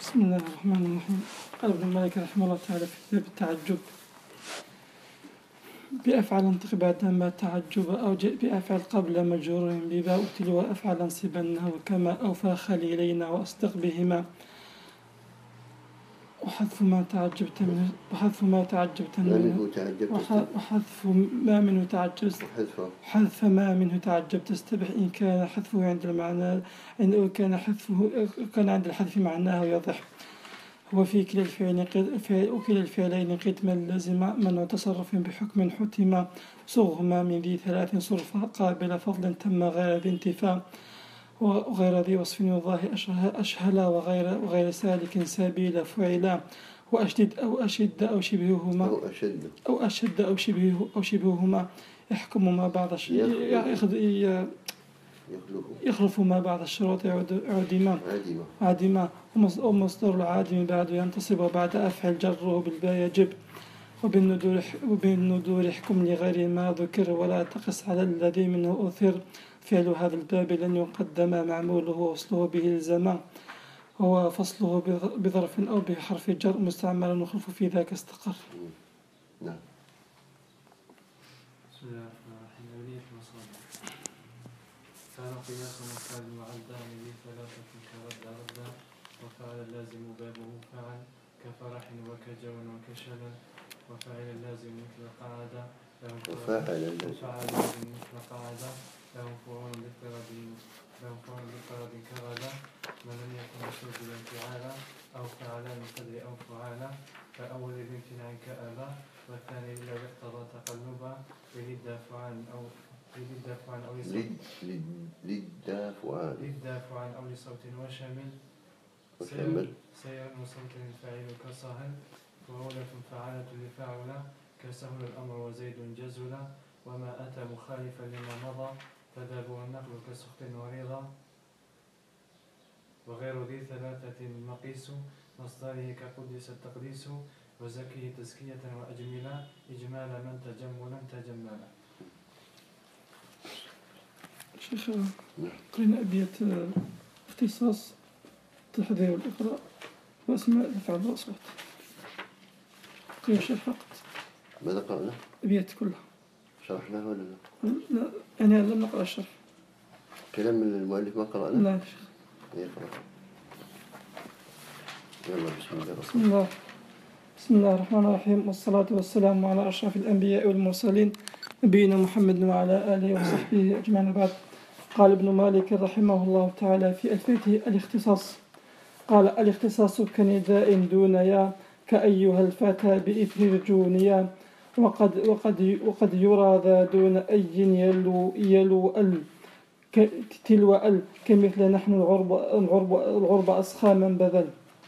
بسم الله الرحمن الرحيم. قال ابن مالك رحمه الله تعالى في كتاب التعجب: بأفعل انطق بعد ما تعجب، أو بأفعل قبل مجرور بباء تلو أفعل انصبنه كما أوفى خليلين وأصدق بهما، وحذف ما تعجبت منه وحذف ما منه تعجبت استبح إن كان حذفه عند المعنى، إن كان عند الحذف معناه يضح. هو في كلا الفعلين قدما لازم منع تصرف بحكم حتم، صغهما من ذي ثلاث صرف قابل فضل تم غير ذي انتفاء، وغير ذي وصف يضاهي أشهلا، وغير سالك سبيل فعلا، وأشدد أو أشد أو شبههما أو شبههما يحكم ما بعض يخلف ما بعض الشروط عادما، ومصدر العادم بعد ينتصب وبعد أفعل جره بالباء يجب، وبالندور احكم لغير ما ذكر ولا تقس على الذي منه أثر، فعل هذا الباب لن يقدم معموله ووصله به الزمان، هو فصله بظرف أو بحرف جر مستعملا وخلف في ذاك استقر. نعم. بسم الله الرحمن الرحيم. أولية المصادر. كان قياس مفعل معدان بثلاثة كرد ردا، وفعل اللازم بابه فعل كفرح وكجو وكشل، وفعل اللازم مثل قعد وفعل اللازم مثل قعد لهم فعول بفرد كغدا، ما لم يكن مسجلا انفعالا أو فعلا من قدر أو فعالا، فأول الامتناع كأبا، والثاني لو اقتضى تقلبا للدافعان أو لصوت وشمل سير صوت الفاعل كصهل، وولة فعالة لفاعل كسهل الأمر وزيد جزلا، وما أتى مخالفا لما مضى فذابه النقل كسخط ورضا، وغير ذي ثلاثة مقيس مصدره كقدس التقديس، وزكيه تزكية وأجملا إجمال من تجملا تجملا. شيخ قرينا أبيات اختصاص التحذير والإقراء وأسماء الأفعال والأصوات. قرينا الشيخ فقط. ماذا قرأنا؟ أبيات كلها. شرحناها ولا لا؟ يعني لم نقرأ الشرح. كلام المؤلف ما قرأنا؟ لا يا شيخ. يقرأ. يلا بسم الله الرحمن الرحيم، والصلاة والسلام على أشرف الأنبياء والمرسلين نبينا محمد وعلى آله وصحبه أجمعين. بعد. قال ابن مالك رحمه الله تعالى في ألفيته الاختصاص: قال: الاختصاص كنداء دون يا، كأيها الفتى بإثر الجونيا، وقد يرى ذا دون أي يلو ال تلو ال، كمثل نحن العرب أسخى من بذل.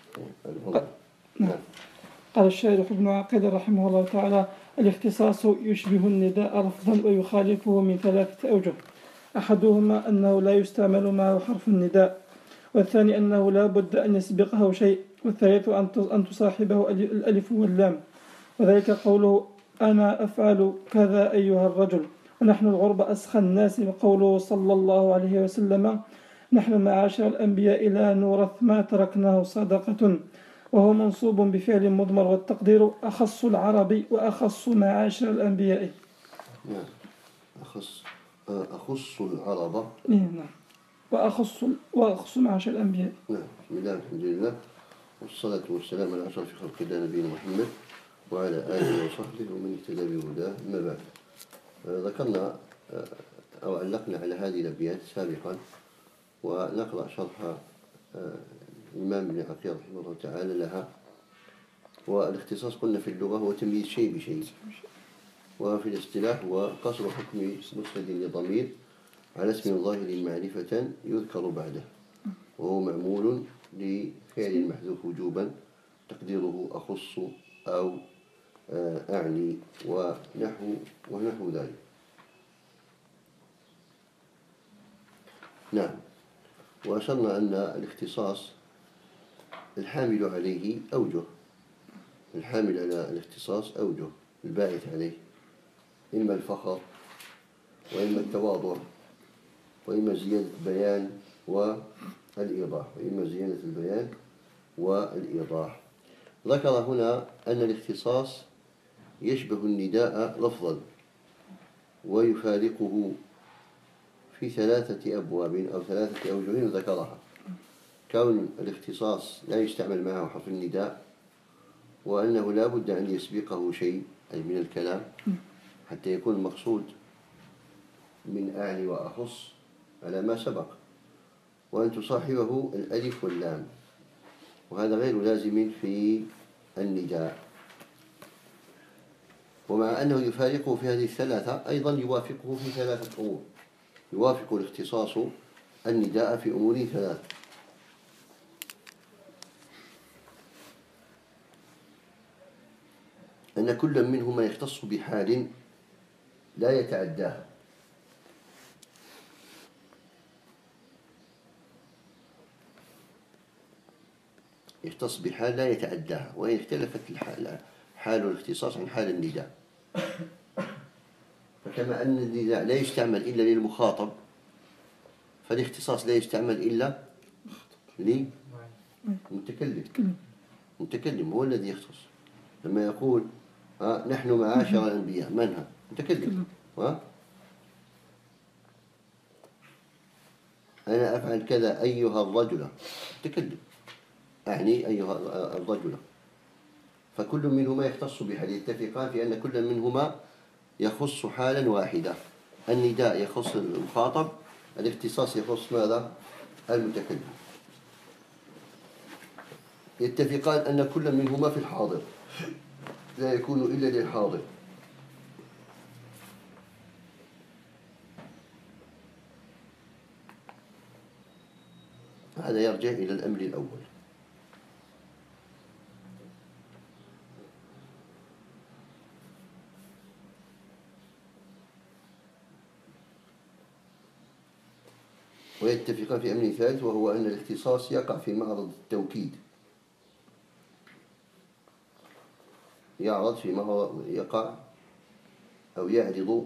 قال الشارح ابن عقيل رحمه الله تعالى: الاختصاص يشبه النداء لفظا ويخالفه من ثلاثة أوجه: أحدهما أنه لا يستعمل معه حرف النداء، والثاني أنه لا بد أن يسبقه شيء، والثالث أن تصاحبه الألف واللام، وذلك قوله أنا أفعل كذا أيها الرجل، ونحن الغرب أسخى الناس، وقوله صلى الله عليه وسلم نحن معاشر الأنبياء لا نورث ما تركناه صدقة، وهو منصوب بفعل مضمر، والتقدير أخص العرب وأخص معاشر الأنبياء. أخص العرب. نعم. وأخص معاشر الأنبياء. نعم. بسم الله الحمد لله والصلاة والسلام على أشرف خلق الله نبينا محمد وعلى آله وصحبه ومن اهتدى بهداه. أما بعد، ذكرنا أو علقنا على هذه الأبيات سابقا، ونقرأ شرح الإمام ابن عقيل رحمه الله تعالى لها. والاختصاص قلنا في اللغة هو تمييز شيء بشيء، وفي الاصطلاح هو قصر حكم مسند لضمير على اسم ظاهر معرفة يذكر بعده، وهو معمول لفعل محذوف وجوبا تقديره أخص أو أعني ونحو ذلك. نعم. وأشرنا أن الاختصاص الحامل عليه أوجه، الحامل على الاختصاص أوجه الباعث عليه، إما الفخر وإما التواضع وإما زيادة البيان والإيضاح، وإما زيادة البيان والإيضاح. ذكر هنا أن الاختصاص يشبه النداء لفظا ويفارقه في 3 أبواب أو 3 أوجه ذكرها. كون الاختصاص لا يستعمل معه حرف النداء، وأنه لا بد أن يسبقه شيء أي من الكلام حتى يكون المقصود من أعني وأخص على ما سبق، وأن تصاحبه الألف واللام، وهذا غير لازم في النداء. ومع أنه يفارقه في هذه ال3 أيضا يوافقه في 3 أمور. يوافق الاختصاص النداء في أمور 3: أن كل منهما يختص بحال لا يتعداها، يختص بحال لا يتعداها، وإن اختلفت حال الاختصاص عن حال النداء. فكما أن النداء لا يستعمل إلا للمخاطب، فالاختصاص لا يستعمل إلا للمتكلم. المتكلم هو الذي يختص. لما يقول نحن معاشر الأنبياء، من هذا؟ متكلم. أنا أفعل كذا أيها الرجل، متكلم، أعني أيها الرجل. فكل منهما يختص بحال، يتفقان في أن كل منهما يخص حالا واحدة. النداء يخص المخاطب، الاختصاص يخص ماذا؟ المتكلم. يتفقان أن كل منهما في الحاضر، لا يكون إلا للحاضر. هذا يرجع إلى الأمر الأول. ويتفقان في أمر ثالث، وهو أن الاختصاص يقع في معرض التوكيد، يعرض في معرض، يقع أو يعرض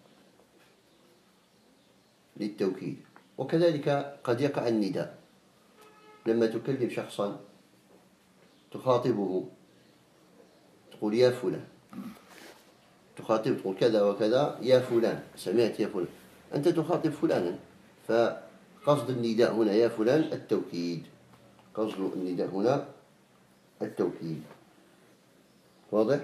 للتوكيد. وكذلك قد يقع النداء، لما تكلم شخصا تخاطبه تقول يا فلان، تخاطب تقول كذا وكذا يا فلان، سمعت يا فلان، أنت تخاطب فلانا، فقصد النداء هنا يا فلان التوكيد، قصد النداء هنا التوكيد. واضح؟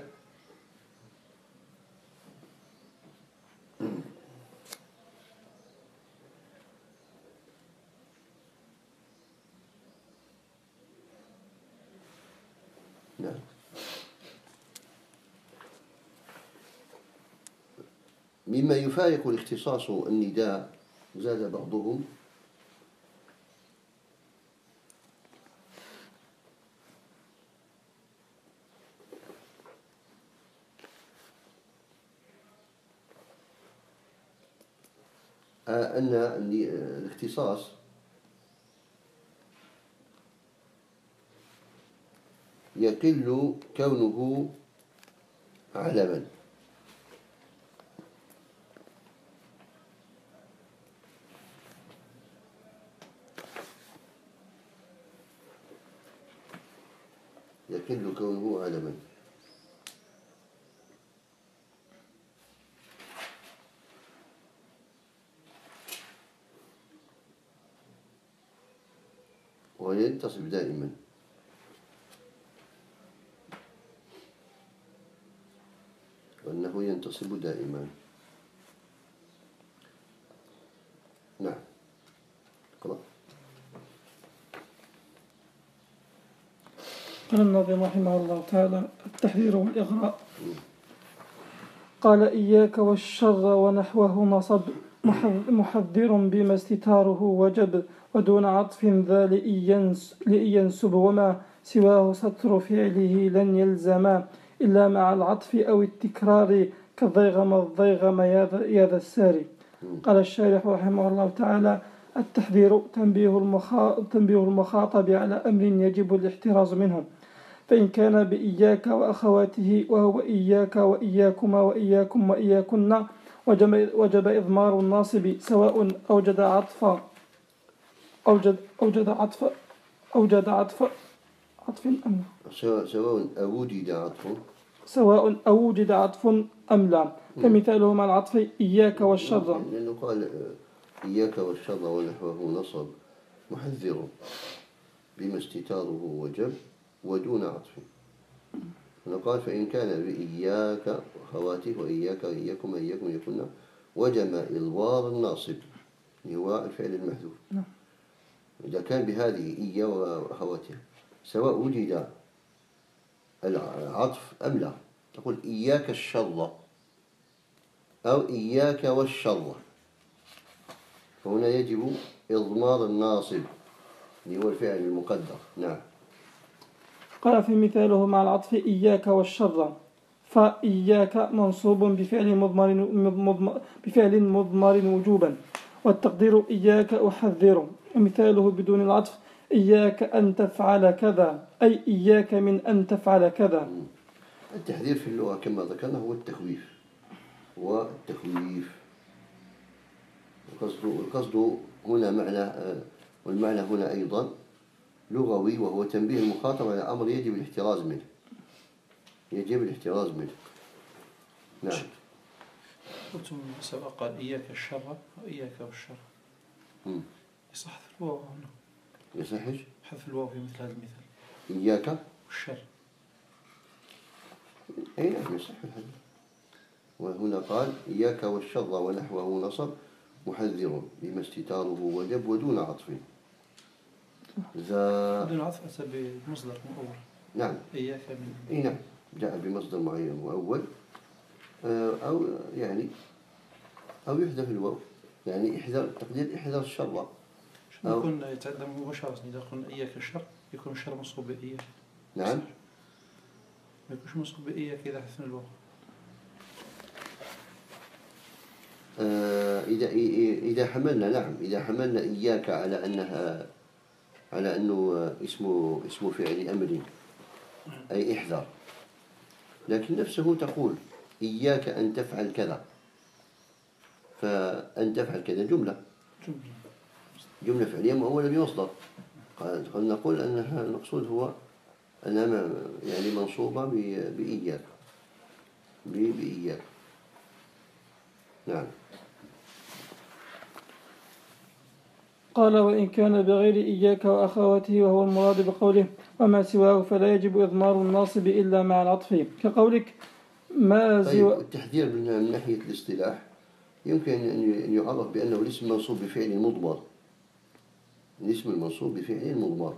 نعم. مما يفارق الاختصاص النداء، زاد بعضهم أن الاختصاص يقل كونه علما، يقل كونه علما. وينتصب دائما. وأنه ينتصب دائما. نعم. قرأ. قال الناظم رحمه الله تعالى: التحذير والإغراء. قال: إياك والشر ونحوه نصب، محذر بما استتاره وجب، ودون عطف ذا لإينسب، وما سواه ستر فعله لن يلزما، إلا مع العطف أو التكرار، كالضيغم الضيغم يا ذا الساري. قال الشارح رحمه الله تعالى: التحذير تنبيه المخاطب على أمر يجب الاحتراز منه، فإن كان بإياك وأخواته، وهو إياك وإياكما وإياكم وإياكن، وجب إضمار الناصب، سواء عطف أم لا. سواء أوجد عطف سواء أوجد عطف أم لا. فمثاله مع العطف إياك والشر. لأنه قال إياك والشر ونحوه نصب محذر بما استتاره وجب ودون عطف. هنا قال فإن كان بإياك وخواته وإياك إياكم إياكم يكون وجم إضمار الناصب اللي هو الفعل المحذوف. إذا كان بهذه إيا وأخواتها سواء وجد العطف أم لا، تقول إياك الشر أو إياك والشر، فهنا يجب إضمار الناصب اللي هو الفعل المقدر. نعم. قال في مثاله مع العطف إياك والشر، فإياك منصوب بفعل مضمر وجوبا، والتقدير إياك أحذر. ومثاله بدون العطف إياك أن تفعل كذا، أي إياك من أن تفعل كذا. التحذير في اللغة كما ذكرنا هو التخويف، القصد هنا معنى، والمعنى هنا أيضا لغوي، وهو تنبيه المخاطب على أمر يجب الاحتراز منه. نعم. قلتم سواء قال إياك الشر وإياك والشر، يصح حذف الواو هنا؟ يصحش حذف الواو في مثل هذا المثال إياك والشر. أي نعم يصح الحذف. وهنا قال إياك والشر ونحوه نصب محذر بما استتاره وجب ودون عطف. بدون عطف أتى بمصدر مؤول. نعم. إياك من أي نعم، جاء بمصدر معين مؤول، أو يحذف الواو، يعني تقدير احذر الشر. يكون يتعدى مباشرة. إذا قلنا إياك الشر يكون الشر منصوب بإياك. نعم. ما يكونش منصوب بإياك إذا حذفنا الواو. إذا حملنا إياك على أنه اسم فعل أمر، أي احذر، لكن نفسه تقول إياك أن تفعل كذا، فأن تفعل كذا جملة فعلية مؤولة بمصدر. قد نقول أنها المقصود هو أنها يعني منصوبة بإياك. نعم. قال وإن كان بغير إياك وأخواته وهو المراد بقوله وما سواه فلا يجب إضمار الناصب إلا مع العطف، كقولك ما طيب، التحذير من ناحية الاصطلاح يمكن أن يعرف بأنه الاسم منصوب بفعل مضمر. الاسم المنصوب بفعل مضمر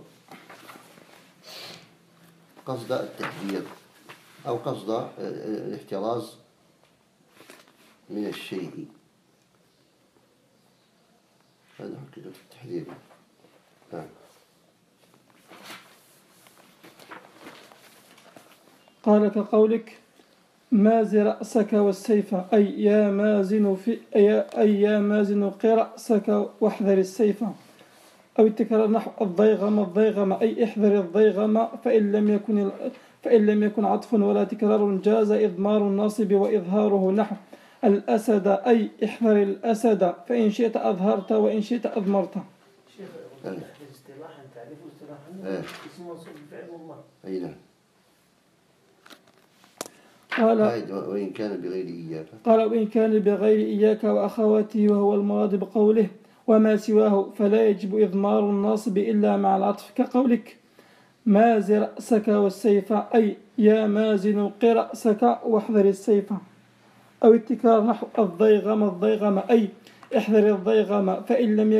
قصد التحذير أو قصد الاحتراز من الشيء. هذا حقيقة التحذير. نعم. قال كقولك ماز رأسك والسيف، أي يا مازن قي رأسك واحذر السيف. أو التكرار نحو الضيغم أي احذر الضيغم، فإن لم يكن عطف ولا تكرار جاز إضمار الناصب وإظهاره نحو الأسد أي احذر الأسد، فإن شئت أظهرت وإن شئت أضمرت. شيخ اصطلاحا تعريف اصطلاحا اسم منصوب بفعل مضمر. أي نعم. قال وإن كان بغير إياك. وإن كان بغير إياك وأخواته وهو المراد بقوله وما سواه فلا يجب إضمار الناصب إلا مع العطف، كقولك ماز رأسك والسيف أي يا مازن قي رأسك واحذر السيف. أو التكرار نحو الضيغم أي احذر الضيغم، فإن لم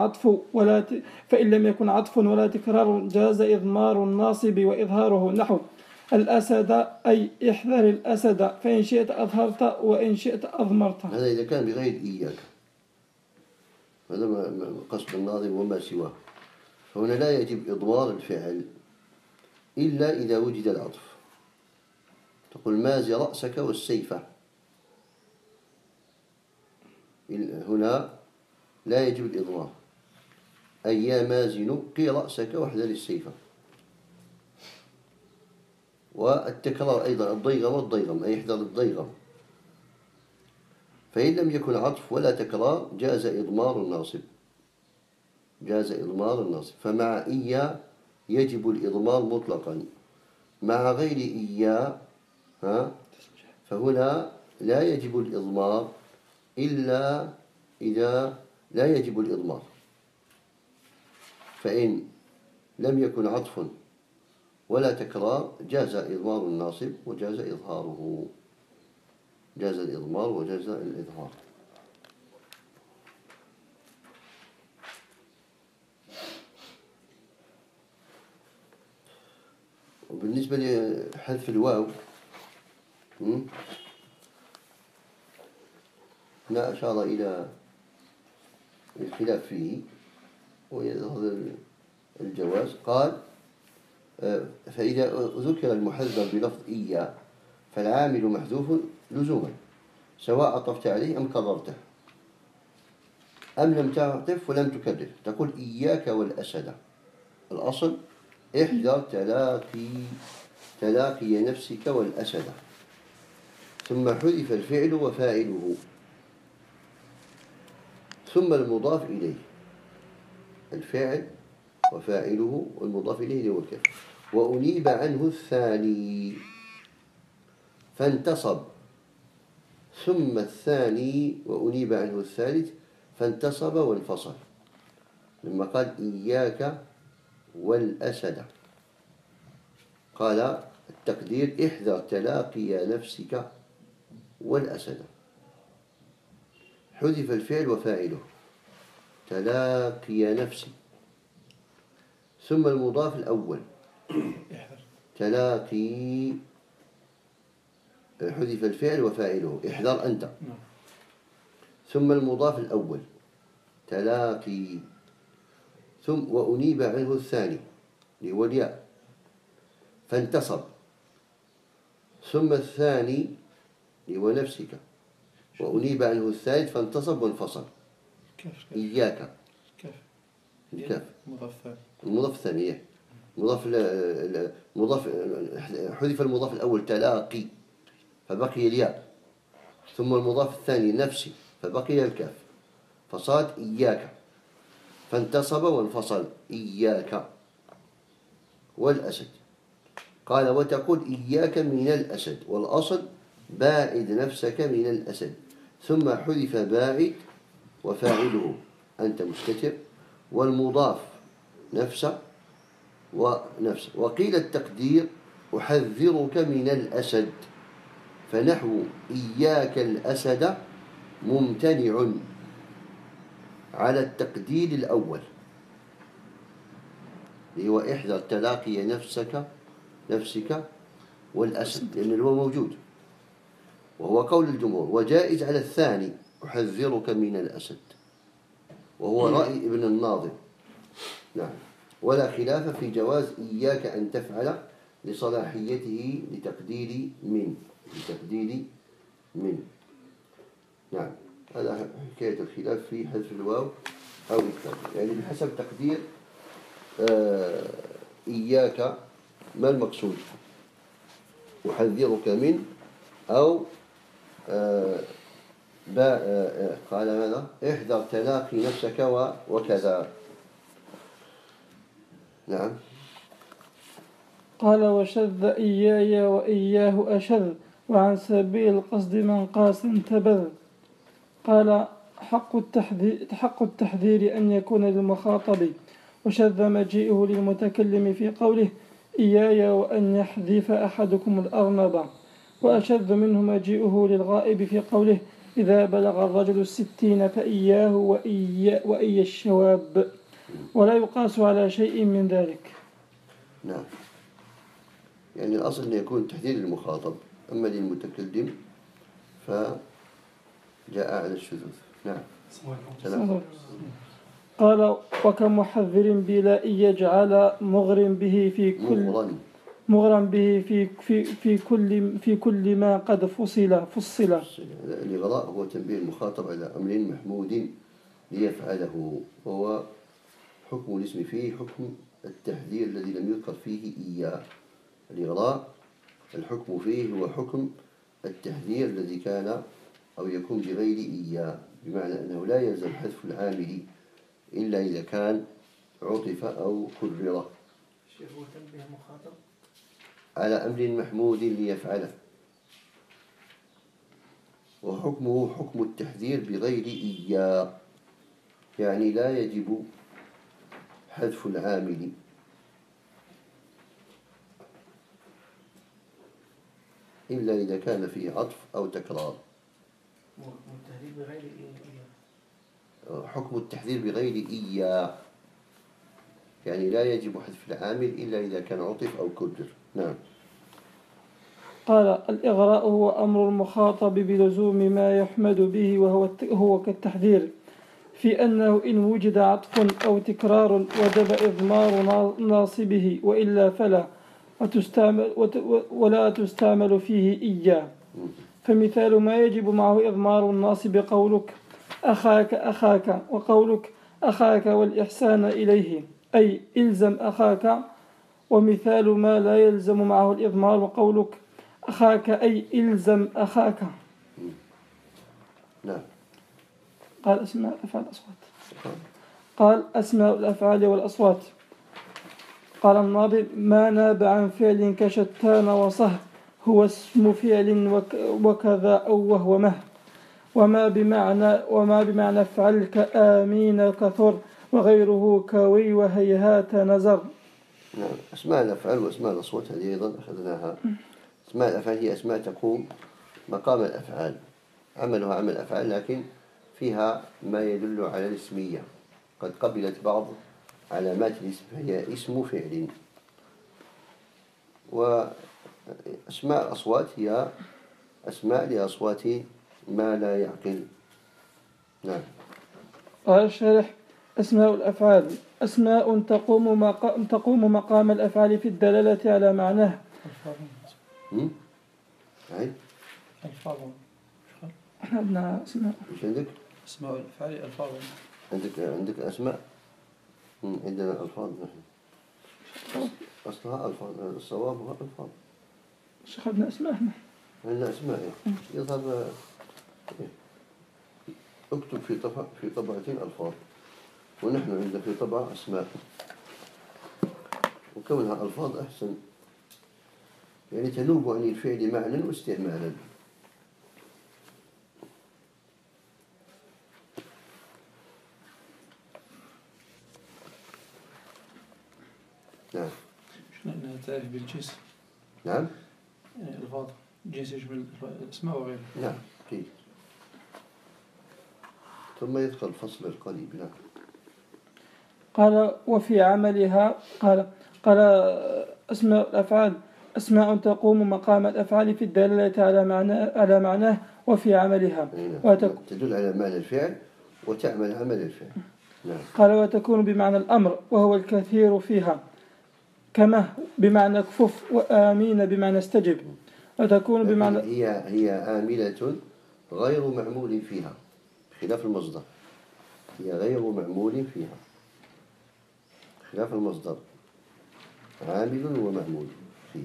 يكن عطف ولا تكرار جاز إضمار الناصب وإظهاره نحو الأسد أي احذر الأسد، فإن شئت أظهرت وإن شئت أضمرت. هذا إذا كان بغير إياك، هذا قصد الناظم وما سواه. فهنا لا يجب إضمار الفعل إلا إذا وجد العطف. تقول ماز رأسك والسيف، هنا لا يجب الإضمار، أي يا مازن قي رأسك واحذر السيف. والتكرار أيضا الضيغم أي احذر الضيغم، فإن لم يكن عطف ولا تكرار جاز إضمار الناصب. فمع إيا يجب الإضمار مطلقا. مع غير إياه فهنا لا يجب الإضمار إلا إذا لا يجب الإضمار، فإن لم يكن عطف ولا تكرار جاز إضمار الناصب وجاز إظهاره، جاز الإضمار وجاز الإظهار. وبالنسبة لحذف الواو هنا أشار إلى الخلاف فيه ويظهر الجواز. قال فإذا ذكر المحذف بلفظ إياه فالعامل محذوف لزوما سواء عطفت عليه أم كررته أم لم تعطف ولم تكرر. تقول إياك والأسد، الأصل احذر تلاقي نفسك والأسد، ثم حذف الفعل وفاعله ثم المضاف إليه، الفعل وفاعله والمضاف إليه هو الكاف. وأنيب عنه الثاني فانتصب، ثم الثاني وأنيب عنه الثالث فانتصب وانفصل. لما قال إياك والأسد قال التقدير احذر تلاقي نفسك والأسد، حذف الفعل وفاعله تلاقي نفسي، ثم المضاف الأول تلاقي حذف الفعل وفاعله احذر أنت، ثم المضاف الأول تلاقي، ثم وأنيب عنه الثاني اللي هو الياء فانتصب، ثم الثاني اللي هو نفسك وأنيب عنه الثالث فانتصب وانفصل. إياك الكاف المضاف الثاني مضاف حذف المضاف الأول تلاقي فبقي الياء، ثم المضاف الثاني نفسي فبقي الكاف فصاد إياك فانتصب وانفصل إياك والأسد. قال وتقول إياك من الأسد، والأصل باعد نفسك من الأسد، ثم حذف باعد وفاعله أنت مستتر والمضاف نفسه ونفسه. وقيل التقدير أحذرك من الأسد، فنحو إياك الأسد ممتنع على التقدير الأول اللي هو احذر تلاقي نفسك والأسد لأن هو موجود وهو قول الجمهور. وجائز على الثاني أحذرك من الأسد وهو رأي ابن الناظم. نعم. ولا خلاف في جواز إياك أن تفعل لصلاحيته لتقدير من. نعم. هذا حكاية الخلاف في حذف الواو أو إكتاب، يعني بحسب تقدير إياك ما المقصود، أحذرك من أو قال ماذا احذر تلاقي نفسك وكذا. نعم. قال وشذ إياي وإياه أشذ وعن سبيل القصد من قاس تبذ. قال حق التحذير أن يكون للمخاطب، وشذ مجيئه للمتكلم في قوله إياي وأن يحذف أحدكم الأرنب، وأشذ منه مجيئه للغائب في قوله إذا بلغ الرجل 60 فإياه وإي الشواب، ولا يقاس على شيء من ذلك. نعم. يعني الأصل أن يكون تحذير للمخاطب، أما للمتكلم فجاء على الشذوذ. نعم. قال وكمحذر بلا إن يجعل مغرم به في كل ما قد فصل. الإغراء هو تنبيه المخاطب على أمر محمود ليفعله، وهو حكم الاسم فيه حكم التحذير الذي لم يذكر فيه إياه. الإغراء الحكم فيه هو حكم التحذير الذي كان أو يكون بغير إياه، بمعنى أنه لا يلزم حذف العامل إلا إذا كان عطف أو كرر. شيخ هو تنبيه مخاطب على أمر محمود ليفعله، وحكمه حكم التحذير بغير إياه، يعني لا يجب حذف العامل إلا إذا كان فيه عطف أو تكرار. والتهديد بغير إيه؟ حكم التحذير بغير إياه يعني لا يجب حذف العامل إلا إذا كان عطف أو كرر. نعم. قال الإغراء هو أمر المخاطب بلزوم ما يحمد به وهو كالتحذير، في أنه إن وجد عطف أو تكرار وجب إضمار ناصبه، وإلا فلا، ولا تستعمل فيه إياه. فمثال ما يجب معه إضمار الناصب قولك أخاك أخاك، وقولك أخاك والإحسان إليه، أي إلزم أخاك. ومثال ما لا يلزم معه الإضمار قولك أخاك، أي إلزم أخاك. نعم. قال أسماء الأفعال والأصوات. قال أسماء الأفعال والأصوات. قال الناظم ما ناب عن فعل كشتان وصه، هو اسم فعل وكذا أو وهو مه، وما بمعنى افعل كآمين كثر، وغيره كوي وهيهات نزر. نعم. أسماء الأفعال وأسماء الأصوات هذه أيضا أخذناها. أسماء الأفعال هي أسماء تقوم مقام الأفعال، عملها عمل أفعال، لكن فيها ما يدل على الاسمية، قد قبلت بعض علامات الاسم، هي اسم فعل. وأسماء الأصوات هي أسماء لأصوات ما لا يعقل. نعم. قال الشارح أسماء الأفعال أسماء تقوم مقام الأفعال في الدلالة على معناه. ألفاظ. احنا عندنا أسماء. ايش عندك؟ أسماء الأفعال ألفاظ. عندك أسماء. عندنا ألفاظ نحن. أصلها ألفاظ، الصواب هو ألفاظ. شيخ عندنا أسماء احنا. عندنا أسماء. يظهر اكتب في طبعة ألفاظ، ونحن عندنا في طبعة أسماء، وكونها ألفاظ أحسن، يعني تنوب عن الفعل معنى واستعمالا. نعم. شنو تعرف بالجنس؟ نعم. يعني الفاظ جنس يشمل الأسماء وغيرها. نعم أكيد. ثم يدخل فصل القريب. نعم. قال وفي عملها قال أسماء الأفعال أسماء تقوم مقام الأفعال في الدلالة على معناه وفي عملها. تدل على معنى الفعل وتعمل عمل الفعل. نعم. قال وتكون بمعنى الأمر وهو الكثير فيها، كما بمعنى اكفف، وآمين بمعنى استجب. وتكون بمعنى هي عاملة غير معمول فيها، خلاف المصدر. هي غير معمول فيها خلاف المصدر، عامل ومعمول فيه.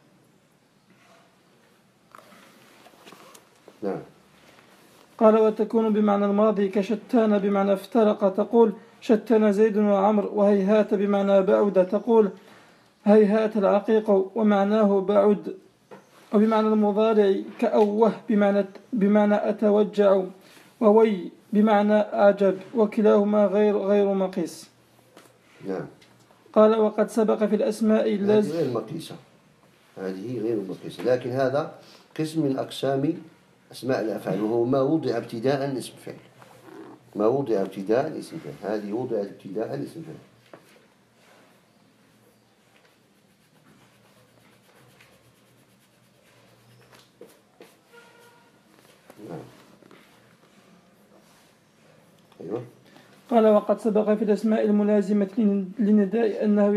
نعم. قال وتكون بمعنى الماضي كشتان بمعنى افترق، تقول شتان زيد وعمر. وهيهات بمعنى بعد، تقول هيهات العقيق ومعناه بعد. وبمعنى المضارع كأوه بمعنى أتوجع، ووي بمعنى أعجب، وكلاهما غير مقيس. نعم. قال وقد سبق في الأسماء هذه غير مقيسة، هذه غير مقيسة، لكن هذا قسم من أقسام أسماء الأفعال، وهو ما وضع ابتداء اسم فعل. ما وضع ابتداء اسم فعل، هذه وضعت ابتداء اسم فعل. أيوة. قال وقد سبق في الأسماء الملازمة للنداء أنه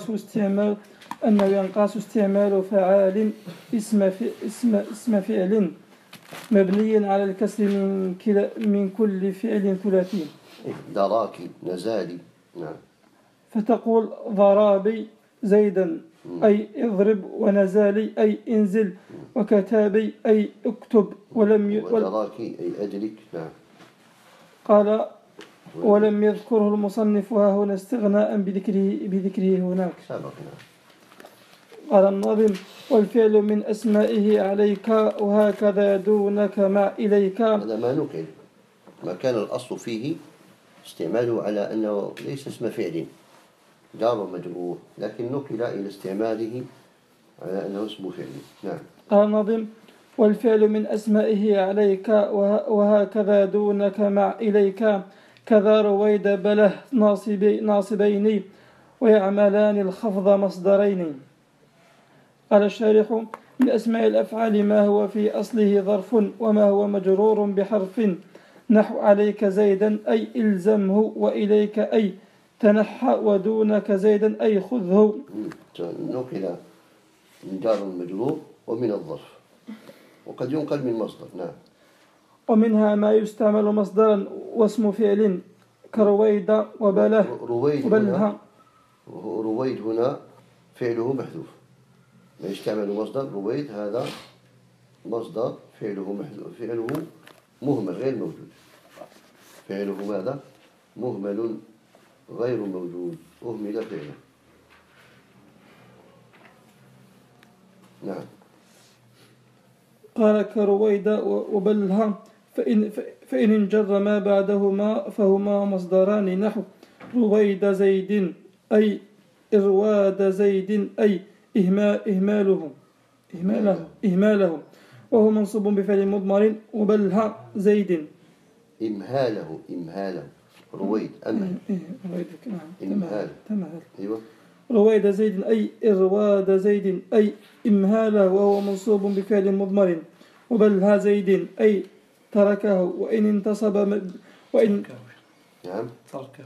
ينقاس استعمال فعال اسم فعل مبني على الكسر من كل فعل ثلاثي. دراكي نزالي. نعم. فتقول ضرابي زيدا أي اضرب، ونزالي أي انزل، وكتابي أي اكتب، ودراكي أي أدرك. نعم. قال ولم يذكره المصنف ها هنا استغناء بذكره هناك. سبقنا. قال الناظم: والفعل من أسمائه عليك وهكذا دونك مع إليك. هذا ما نقل، ما كان الأصل فيه استعماله على أنه ليس اسم فعل جار ومجرور، لكن نقل إلى استعماله على أنه اسم فعل. نعم. قال الناظم: والفعل من أسمائه عليك وهكذا دونك مع إليك، كذا رويد بله ناصبين ويعملان الخفض مصدرين. قال الشارح: من أسماء الأفعال ما هو في أصله ظرف وما هو مجرور بحرف، نحو عليك زيدا أي إلزمه، وإليك أي تنحى، ودونك زيدا أي خذه. نقل من جار المجرور ومن الظرف، وقد ينقل من مصدر. نعم. ومنها ما يستعمل مصدرا واسم فعل كرويد وبله وبلها. رويد هنا فعله محذوف، ما يستعمل مصدر. رويد هذا مصدر فعله محذوف، فعله مهمل غير موجود، فعله ماذا؟ مهمل غير موجود، أهمل فعله. نعم. قال كرويد وبلها فإن انجر ما بعدهما فهما مصدران، نحو رويد زيد أي إرواد زيد أي إهماله، وهو منصوب بفعل مضمر. وبلها زيد إمهاله رويد إمهال. أيوة. رويد زيد أي إرواد زيد أي إمهاله، وهو منصوب بفعل مضمر. وبلها زيد أي تركه، وإن انتصب نعم.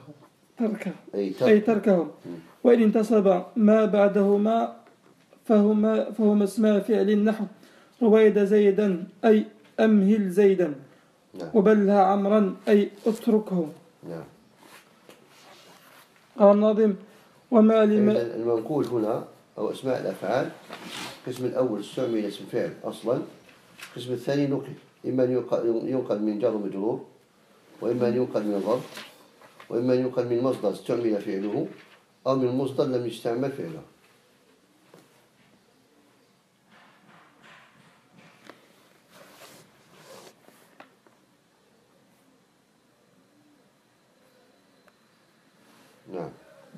تركه وإن انتصب ما بعدهما فهما اسم فعل، نحو رويد زيدا أي أمهل زيدا. نعم. وبلها عمرا أي اتركه. نعم. قال الناظم: وما لما المنقول هنا أو أسماء الأفعال، القسم الأول استعمل اسم فعل أصلا، القسم الثاني نقل، إما أن ينقل من جار ومجرور، وإما أن ينقل من ظرف، وإما أن ينقل من مصدر استعمل فعله، أو من مصدر لم يستعمل فعله. نعم.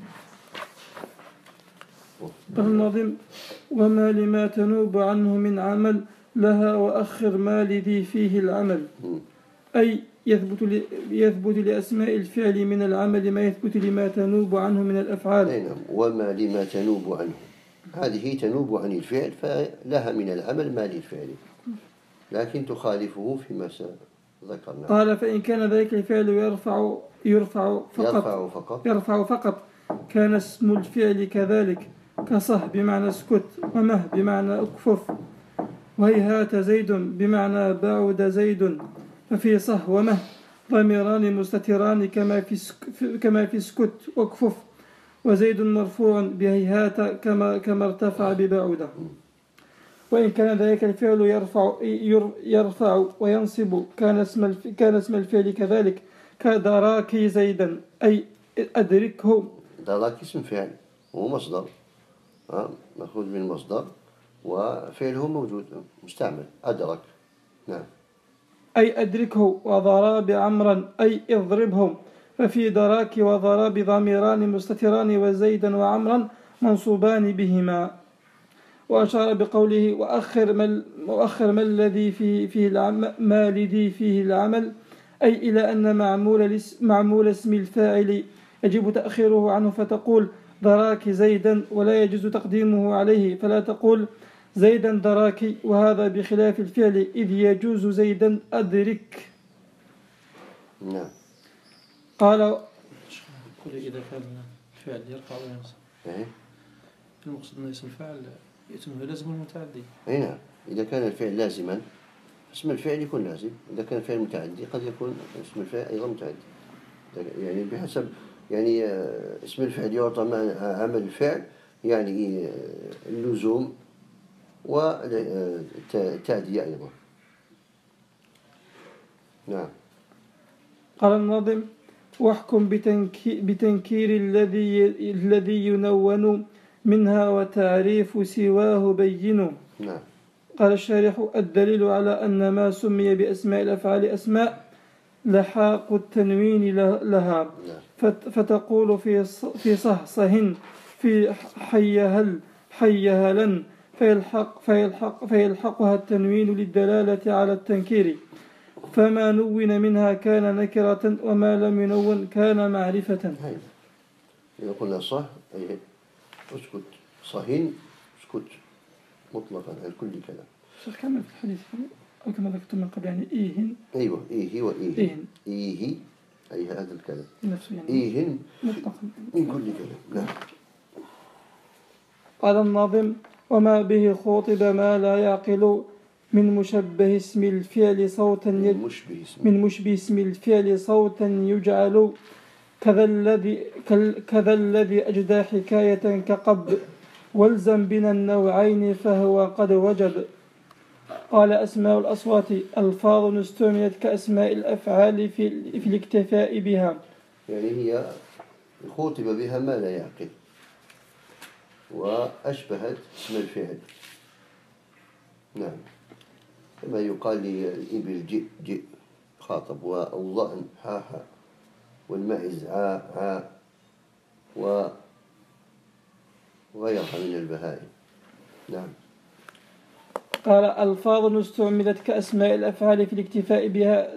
قال الناظم: وما لما تنوب عنه من عمل لها وأخر ما لذي فيه العمل. أي يثبت لأسماء الفعل من العمل ما يثبت لما تنوب عنه من الأفعال. نعم. وما لما تنوب عنه، هذه تنوب عن الفعل، فلها من العمل ما للفعل، لكن تخالفه فيما ذكرنا. قال: فإن كان ذلك الفعل يرفع فقط كان اسم الفعل كذلك، كصه بمعنى اسكت، ومه بمعنى اكفف، وهيهات زيد بمعنى بعد زيد. ففي صه ومه ضميران مستتران كما في اسكت واكفف، وزيد مرفوع بهيهات كما ارتفع ببعوده. وإن كان ذلك الفعل يرفع وينصب كان اسم الفعل كذلك، كدراكي زيدا أي أدركه. دراكي اسم فعل هو مصدر، مأخوذ من مصدر، وفعله موجود مستعمل أدرك. نعم. أي أدركه. وضراب عمرا أي اضربهم، ففي دراك وضراب ضميران مستتران، وزيدا وعمرا منصوبان بهما. وأشار بقوله: وأخر ما الذي فيه العمل، أي إلى أن معمول اسم الفاعل يجب تأخيره عنه، فتقول دراك زيدا، ولا يجوز تقديمه عليه، فلا تقول زيدا دراكي، وهذا بخلاف الفعل، إذ يجوز زيدا أدرك. نعم. قال: إذا كان فعل يرفع وينصب، المقصود أن اسم الفعل اسمه لازم المتعدي. نعم. إذا كان الفعل لازما اسم الفعل يكون لازم، إذا كان الفعل متعدي قد يكون اسم الفعل أيضا متعدي، يعني بحسب، يعني اسم الفعل يعطى عمل الفعل، يعني اللزوم والتعدية أيضا. نعم. قال الناظم: واحكم بتنكير الذي ينون منها وتعريف سواه بين. نعم. قال الشارح: الدليل على أن ما سمي بأسماء الأفعال أسماء لحاق التنوين لها، فتقول في صهصه، في حيهلا، فيلحقها التنوين للدلالة على التنكير، فما نون منها كان نكرة، وما لم ينون كان معرفة. إذا قلنا صح أي اسكت، صهين اسكت مطلقا عن كل كلام. شيخ كما في الحديث أو كما ذكرت من قبل، يعني إيهن. أيوة، إيه وإيهن. إيه أي هذا الكلام نفسه، يعني إيهن مطلقا من كل كلام. نعم. قال الناظم: وما به خوطب ما لا يعقل من مشبه اسم الفعل صوتا من مشبه اسم الفعل صوتا يجعل، كذا الذي أجدى حكاية كقب، والزم بنا النوعين فهو قد وجب. قال: أسماء الأصوات ألفاظ استعملت كأسماء الأفعال في الاكتفاء بها، يعني هي خوطب بها ما لا يعقل، وأشبهت اسم الفعل. نعم. كما يقال للإبل جئ جئ خاطب، والظأن ها ها، والمعز عا عا، وغيرها من البهائم. نعم. قال: ألفاظ استعملت كأسماء الأفعال في الاكتفاء بها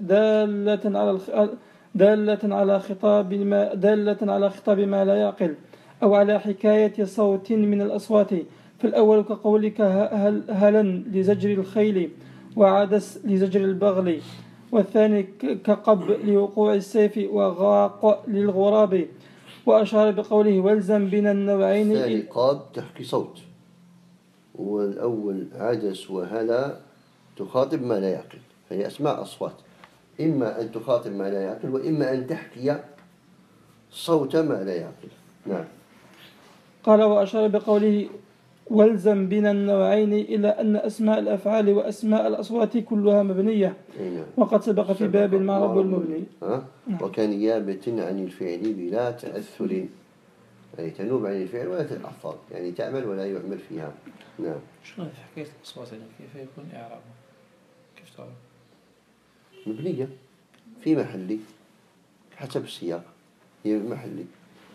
دالة على خطاب ما لا يعقل، أو على حكاية صوت من الأصوات. فالأول كقولك هلا لزجر الخيل، وعدس لزجر البغل، والثاني كقب لوقوع السيف، وغاق للغراب. وأشار بقوله: والزم بنا النوعين. الثاني قاب تحكي صوت، والأول عدس وهلا تخاطب ما لا يعقل، فهي أسماء أصوات، إما أن تخاطب ما لا يعقل، وإما أن تحكي صوت ما لا يعقل. نعم. قال: وأشار بقوله: والزم بنا النوعين إلى أن أسماء الأفعال وأسماء الأصوات كلها مبنية، وقد سبق في باب المعرب والمبني. وكنيابة عن الفعل بلا تأثر، أي تنوب عن الفعل ولا تتأثر، يعني تعمل ولا يعمل فيها. نعم. شلون في حكاية الأصوات يعني كيف يكون إعرابها؟ كيف تعرف؟ مبنية في محلي حسب السياق، هي محلي.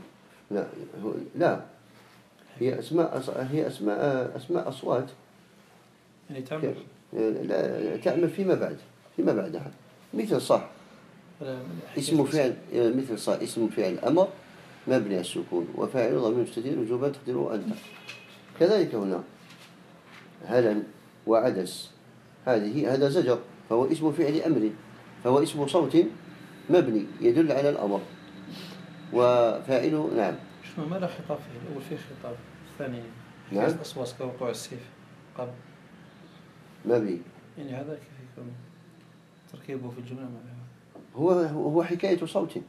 لا هي أسماء أصوات، يعني تعمل. لا تعمل فيما بعدها، مثل صح اسم فعل، مثل صح اسم فعل أمر مبني على السكون، وفاعل ضمير مستتر وجوبا تقديره أنت. كذلك هنا هلا وعدس، هذا زجر، فهو اسم فعل أمر، فهو اسم صوت مبني يدل على الأمر، وفاعله. نعم. شنو ما لا خطاب فيه؟ الأول فيه خطاب، الثاني نعم. الأصوات كوقوع السيف قبل مبني، يعني هذا كيف يكون تركيبه في الجملة معها؟ هو حكاية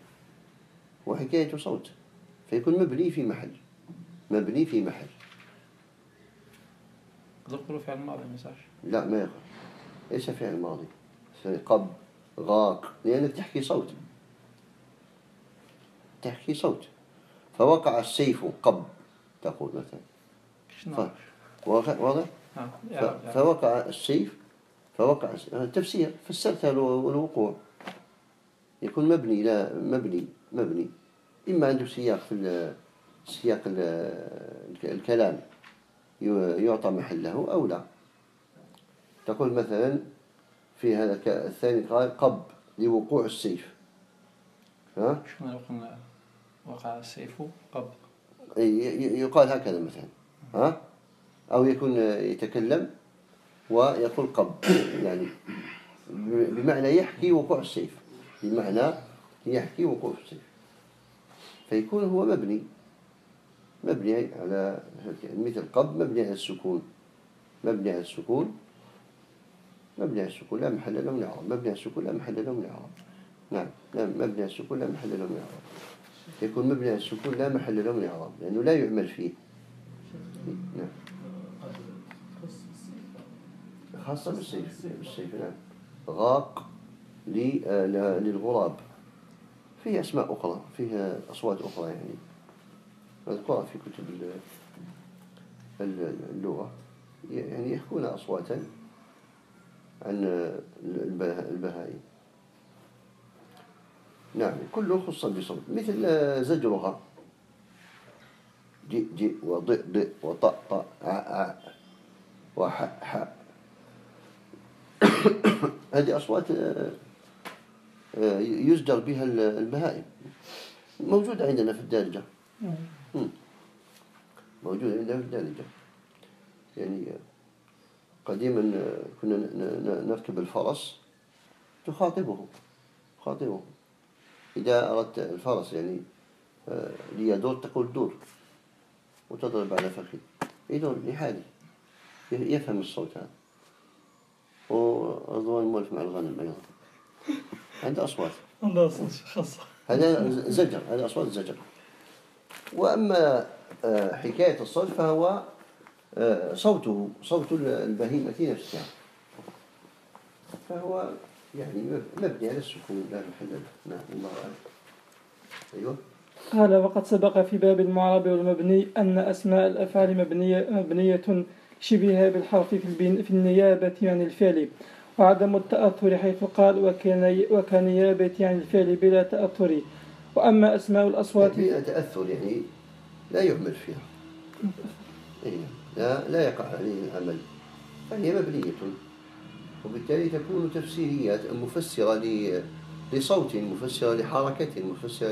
صوت، فيكون مبني في محل. تقولوا فعل ماضي ما يصحش؟ لا ما يقع، ليس فعل ماضي، قب غاق، لأنك تحكي صوت، فوقع السيف قب تقول مثلا، واضح؟ فوقع السيف، تفسير فسرت الوقوع، يكون مبني. لا مبني إما عنده سياق الكلام يعطى محله أو لا. تقول مثلا في هذا الثاني قال قب لوقوع السيف، شو لو قلنا وقع السيف قب، يقال هكذا مثلا، أو يكون يتكلم ويقول قب، يعني بمعنى يحكي وقوع السيف، فيكون هو مبني على مثل قب مبني على السكون، لا محل له من إعراب، مبني على السكون لا محل له من إعراب. نعم. مبني على السكون لا محل له من إعراب، يكون مبني على السكون لا محل له من إعراب لأنه لا يعمل فيه. نعم. خاصة بالسيف. نعم. غاق للغراب، فيه أسماء أخرى، فيها أصوات أخرى يعني مذكورة في كتب اللغة، يعني يحكون أصواتا عن البهائم. نعم، كله خص بصوت، مثل زجرها جئ جئ وضئ ضئ وطأ طأ عاء عاء وحاء حاء. هذه أصوات يزجر بها البهائم، موجودة عندنا في الدارجة. موجودة عندنا في الدارجة. يعني قديما كنا نركب الفرس تخاطبه إذا أردت الفرس يعني ليدور تقول دور وتضرب على فخذ يدور لحالي، يفهم الصوت هذا. ورضوان مولف مع الغنم أيضا عنده أصوات، عنده أصوات خاصة. هذا زجر، هذا أصوات زجر. وأما حكاية الصوت فهو صوت البهيمة نفسها، فهو يعني مبني على السكون لا محل له. نعم، الله أعلم. أيوه. قال: وقد سبق في باب المعرب والمبني أن أسماء الأفعال مبنية شبهها بالحرف في النيابة عن الفعل وعدم التأثر، حيث قال: وكنيابة عن الفعل بلا تأثر. وأما أسماء الأصوات بلا تأثر يعني لا يعمل فيها، لا يقع عليه العمل، فهي مبنية، وبالتالي تكون تفسيريات مفسرة لصوت، مفسرة لحركة، مفسرة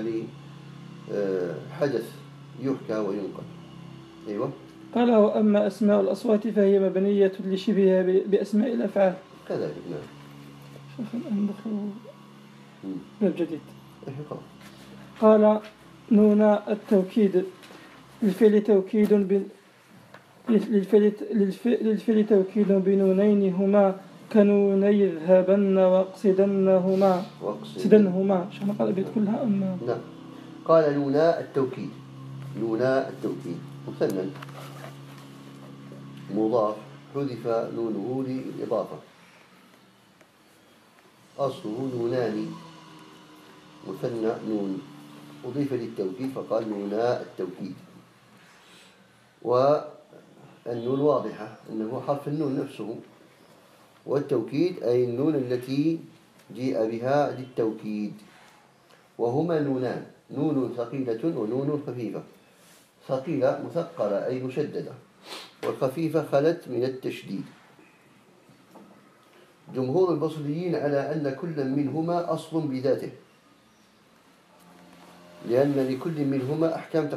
لحدث يحكى وينقل. أيوة. قال: وأما أسماء الأصوات فهي مبنية لشبهها بأسماء الأفعال كذلك. نعم. شيخ الآن دخلوا باب جديد. قال: نون التوكيد للفعل توكيد بنونين هما كنوني اذهبن واقصدنهما. شو قال بيت كلها أما؟ نعم. قال: نونا التوكيد مثنى مضاف حذف نونه للإضافة، أصله نونان مثنى نون أضيف للتوكيد فقال نونا التوكيد. والنون واضحة أنه حرف النون نفسه، والتوكيد أي النون التي جيء بها للتوكيد، وهما نونان، نون ثقيلة ونون خفيفة. ثقيلة مثقلة أي مشددة، والخفيفة خلت من التشديد. جمهور البصريين على أن كل منهما أصل بذاته، لأن لكل منهما أحكام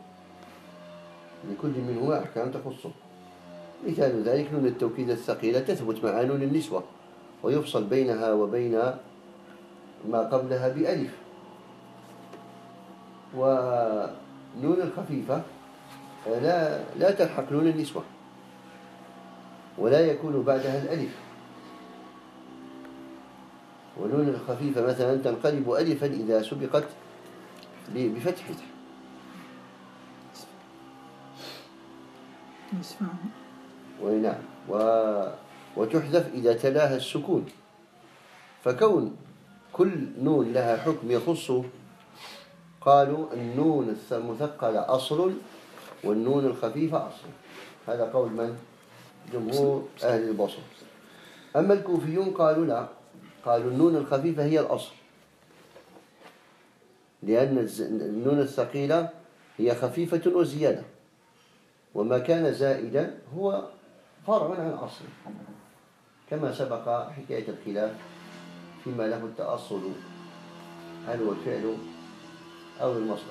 تخصه. مثال ذلك نون التوكيد الثقيلة تثبت مع نون النسوة ويفصل بينها وبين ما قبلها بألف، ونون الخفيفة لا تلحق نون النسوة ولا يكون بعدها الألف. ونون الخفيفة مثلا تنقلب ألفا إذا سبقت بفتحه. ونعم، وتحذف إذا تلاها السكون. فكون كل نون لها حكم يخصه، قالوا النون المثقلة أصل والنون الخفيفة أصل. هذا قول من؟ جمهور أهل البصر. أما الكوفيون قالوا لا، قالوا النون الخفيفة هي الأصل، لأن النون الثقيلة هي خفيفة وزيادة، وما كان زائدا هو فرع عن الأصل، كما سبق حكاية الخلاف فيما له التأصل، هل هو الفعل أو المصدر.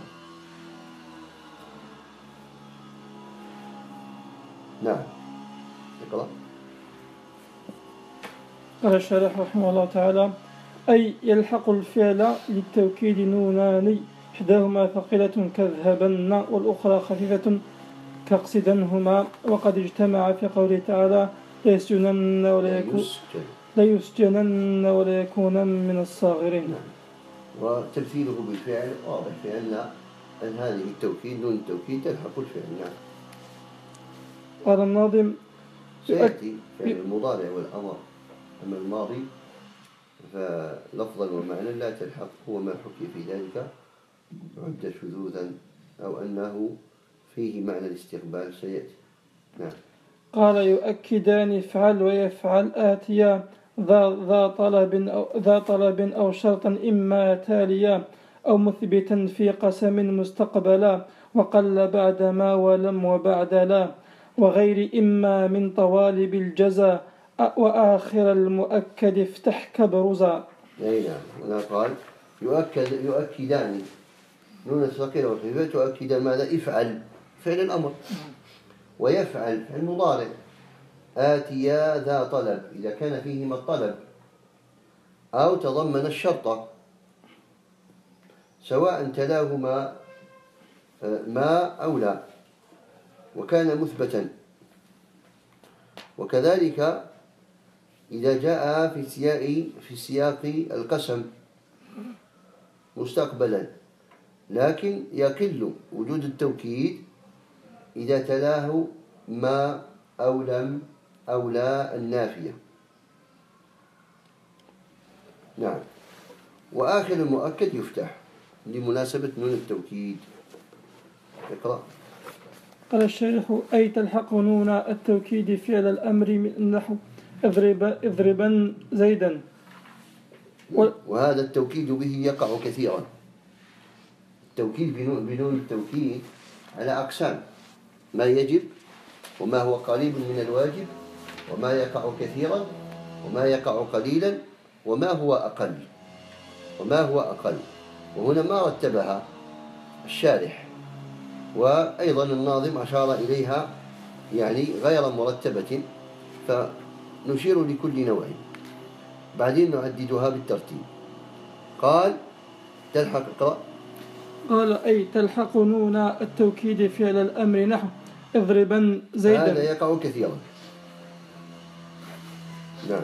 نعم. اقرأ. قال الشارح رحمه الله تعالى: أي يلحق الفعل للتوكيد نونان، إحداهما ثقيلة كاذهبن والأخرى خفيفة كاقصدنهما، وقد اجتمع في قوله تعالى: ليسجنن ولا يكونن من الصاغرين. وتمثيله بالفعل واضح في أن هذه التوكيد نون التوكيد تلحق الفعل. نعم. قال الناظم: سيأتي فعل المضارع والأمر، أما الماضي فلفظا ومعنى لا تلحق هو ما حكي في ذلك عد شذوذا أو أنه فيه معنى الاستقبال سيأتي. نعم. قال يؤكدان افعل ويفعل آتيا ذا طلب أو شرطا إما تاليا أو مثبتا في قسم مستقبلا وقل بعد ما ولم وبعد لا وغير إما من طوالب الجزا وآخر المؤكد افتح كبرزا. أي نعم. هنا قال يؤكدان نون الثقيلة والخفيفة تؤكد ماذا؟ افعل فعل الأمر، ويفعل فعل مضارع، آتيا ذا طلب إذا كان فيهما الطلب أو تضمن الشرط سواء تلاهما ما أو لا وكان مثبتا. وكذلك إذا جاء في سياق القسم مستقبلا، لكن يقل وجود التوكيد إذا تلاه ما أو لم أو لا النافية. نعم. وآخر المؤكد يفتح لمناسبة نون التوكيد. اقرأ. قال الشارح أي تلحق نون التوكيد فعل الأمر من النحو اضربا زيدا. وهذا التوكيد به يقع كثيرا. التوكيد بنون التوكيد على أقسام: ما يجب، وما هو قريب من الواجب، وما يقع كثيرا، وما يقع قليلا، وما هو أقل. وهنا ما رتبها الشارح، وأيضا الناظم أشار إليها يعني غير مرتبة، فنشير لكل نوع بعدين نعددها بالترتيب. قال تلحق. اقرأ. قال أي تلحق نون التوكيد فعل الأمر نحو اضربا زيدا. هذا يقع كثيرا. نعم.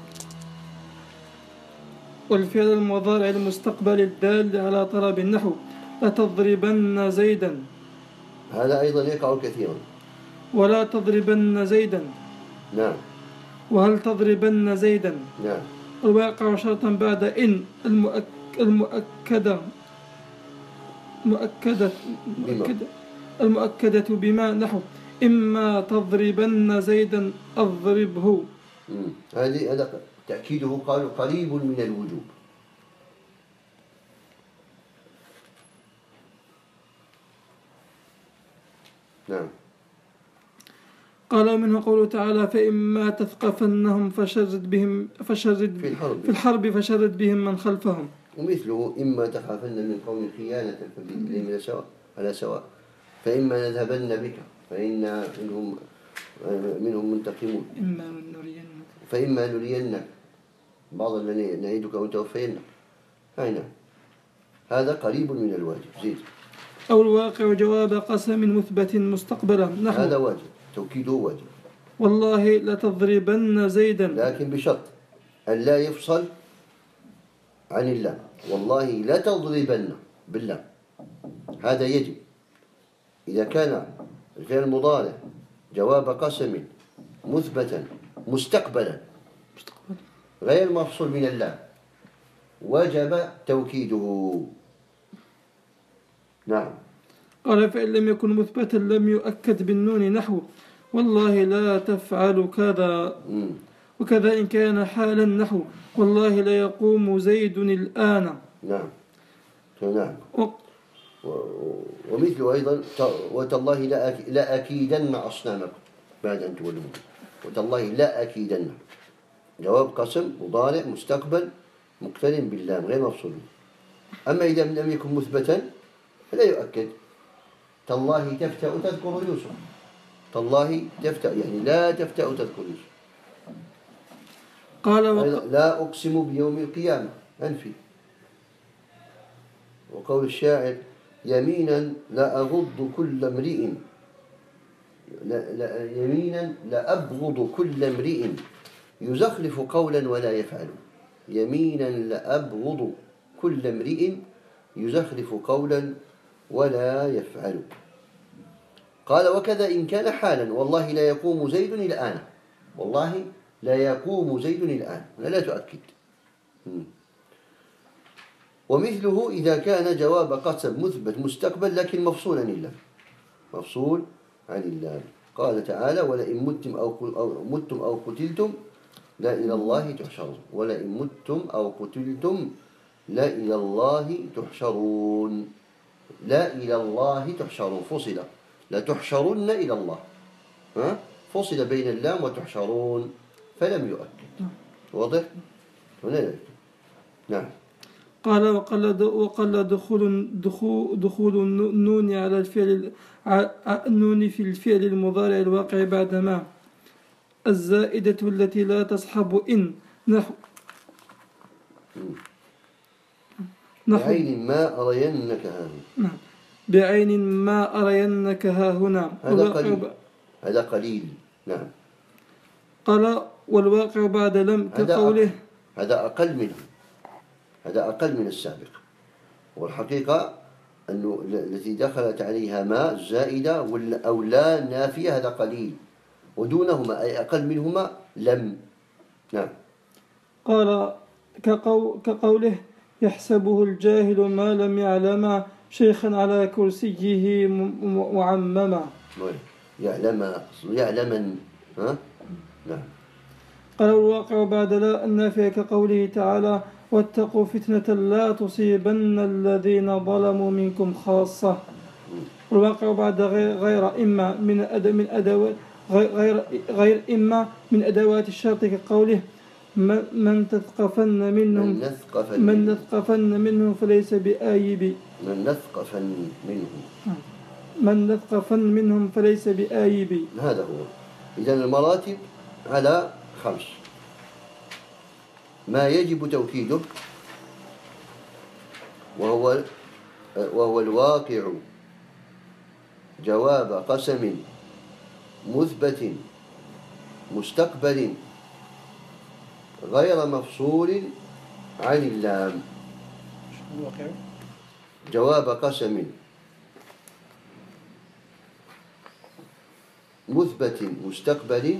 والفعل المضارع المستقبل الدال على طلب النحو لتضربن زيدا. هذا أيضا يقع كثيرا. ولا تضربن زيدا. نعم. وهل تضربن زيدا. نعم. الواقع شرطا بعد إن المؤكدة بما نحو إما تضربن زيدا أضربه. هذا تأكيده قالوا قريب من الوجوب. نعم. قال منه قوله تعالى فإما تثقفنهم فشرد في الحرب فشرد بهم من خلفهم. ومثله إما تخافن من قوم خيانة فبإذنهم على سواء، فإما نذهبن بك فإن منهم منتقمون، فإما نرينك بعض الذي نعيدك ونتوفينك. أين هذا قريب من الواجب. زيد. أو الواقع جواب قسم مثبت مستقبلا نحو هذا واجب، توكيده واجب. والله لتضربن زيدا، لكن بشرط أن لا يفصل عن الله. والله لا تضربن بالله، هذا يجب. إذا كان الفعل المضارع جواب قسم مثبتا مستقبلا غير مفصول من الله وجب توكيده. نعم. قال فإن لم يكن مثبتا لم يؤكد بالنون نحو والله لا تفعل كذا. وكذا إن كان حالا نحو والله لا يقوم زيد الآن. نعم. نعم. ومثل أيضا وتالله لا أكيدن أصنامكم بعد أن تولوا، وتالله لا أكيدن جواب قسم مضارع مستقبل مقترن باللام غير مفصول. أما إذا لم يكن مثبتا فلا يؤكد. تالله تفتأ تذكر يوسف، تالله تفتأ يعني لا تفتأ تذكر يوسف. قال لا أقسم بيوم القيامة أنفي. وقول الشاعر يمينا لا أغض كل امرئ يمينا لا أبغض كل امرئ يزخرف قولا ولا يفعل. يمينا لا أبغض كل امرئ يزخرف قولا ولا يفعل. قال وكذا إن كان حالا والله لا يقوم زيد الآن. والله لا يقوم زيد الآن لا تؤكد. ومثله إذا كان جواب قسم مثبت مستقبل لكن مفصول عن اللام، مفصول عن اللام. قال تعالى: ولئن متم أو قتلتم لا إلى الله تحشرون. ولئن متم أو قتلتم لا إلى الله تحشرون. لا إلى الله تحشرون فصل، لا تحشرن إلى الله، فصل بين اللام وتحشرون فلم يؤكد. واضح؟ هنا نعم. قال: وقل دخول النون على الفعل النون في الفعل المضارع الواقع بعدما الزائدة التي لا تصحب إن نحو بعين ما أرينك ها هنا. بعين ما أرينك ها هنا. هذا قليل. نعم. قال: والواقع بعد لم كقوله. هذا أقل منه، هذا أقل من السابق. والحقيقة أنه التي دخلت عليها ما زائدة أو لا نافية هذا قليل، ودونهما أي أقل منهما لم. نعم. قال: كقوله: يحسبه الجاهل ما لم يعلم شيخا على كرسيه معمما. يعلما. نعم. قال: الواقع بعد لا النافية كقوله تعالى: واتقوا فتنة لا تصيبن الذين ظلموا منكم خاصة. الواقع بعد غير إما من أدوات غير إما من أدوات الشرط كقوله: من نثقفن منهم فليس بآيب. من نثقفن منهم فليس بآيب. هذا هو. إذن المراتب على 5: ما يجب توكيده وهو الواقع جواب قسم مثبت مستقبل غير مفصول عن اللام. جواب قسم مثبت مستقبل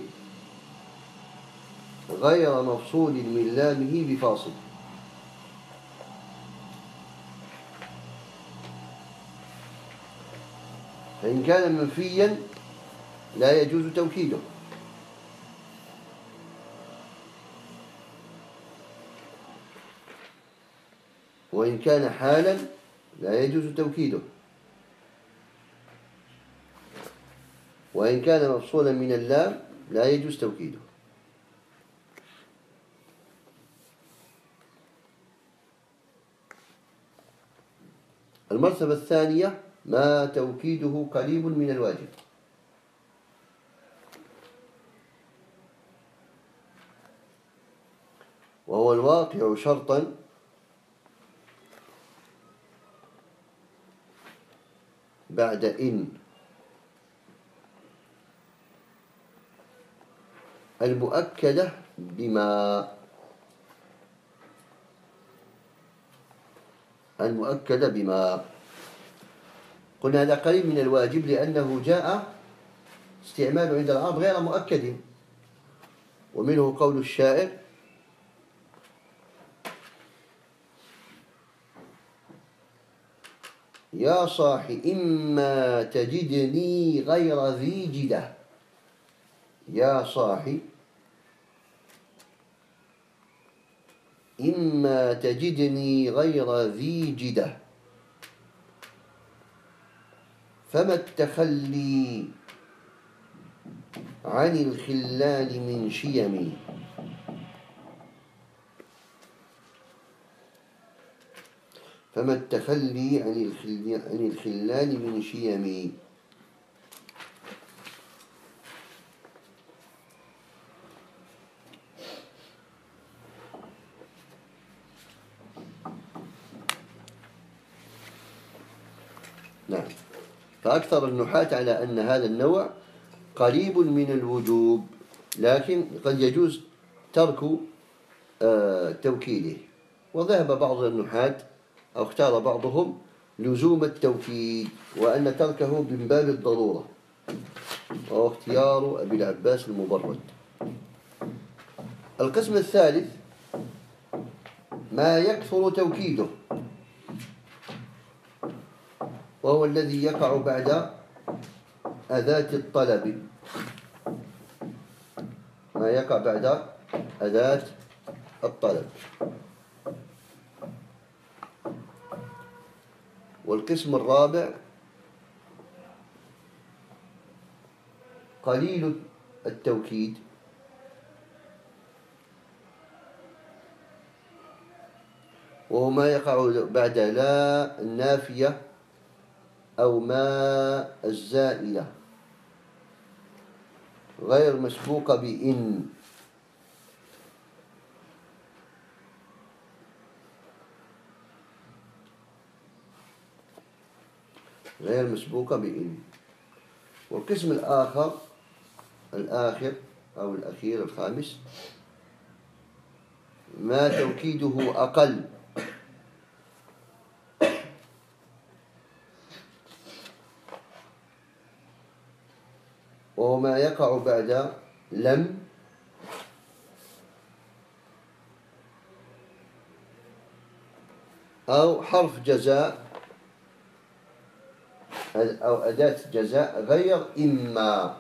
غير مفصول من لامه بفاصل. فإن كان منفيا لا يجوز توكيده، وإن كان حالا لا يجوز توكيده، وإن كان مفصولا من اللام لا يجوز توكيده. المرتبة الثانية ما توكيده قريب من الواجب. وهو الواقع شرطا بعد إن المؤكدة بما قلنا هذا قريب من الواجب لأنه جاء استعمال عند العرب غير مؤكد. ومنه قول الشاعر: يا صاح إما تجدني غير ذي جدة. يا صاح إما تجدني غير ذي جدة فما التخلي عن الخلان من شيمي. فما التخلي عن الخلان من شيمي. نعم. فأكثر النحاة على أن هذا النوع قريب من الوجوب، لكن قد يجوز ترك توكيده. وذهب بعض النحاة أو اختار بعضهم لزوم التوكيد وأن تركه من باب الضرورة، وهو اختيار أبي العباس المبرد. القسم الثالث ما يكثر توكيده، وهو الذي يقع بعد أداة الطلب، ما يقع بعد أداة الطلب. والقسم الرابع قليل التوكيد، وهو ما يقع بعد لا النافية أو ما الزائلة غير مسبوقة بإن، غير مسبوقة بإن. والقسم الآخر أو الأخير الخامس ما توكيده أقل، وهو ما يقع بعد لم أو حرف جزاء أو أداة جزاء غير إما،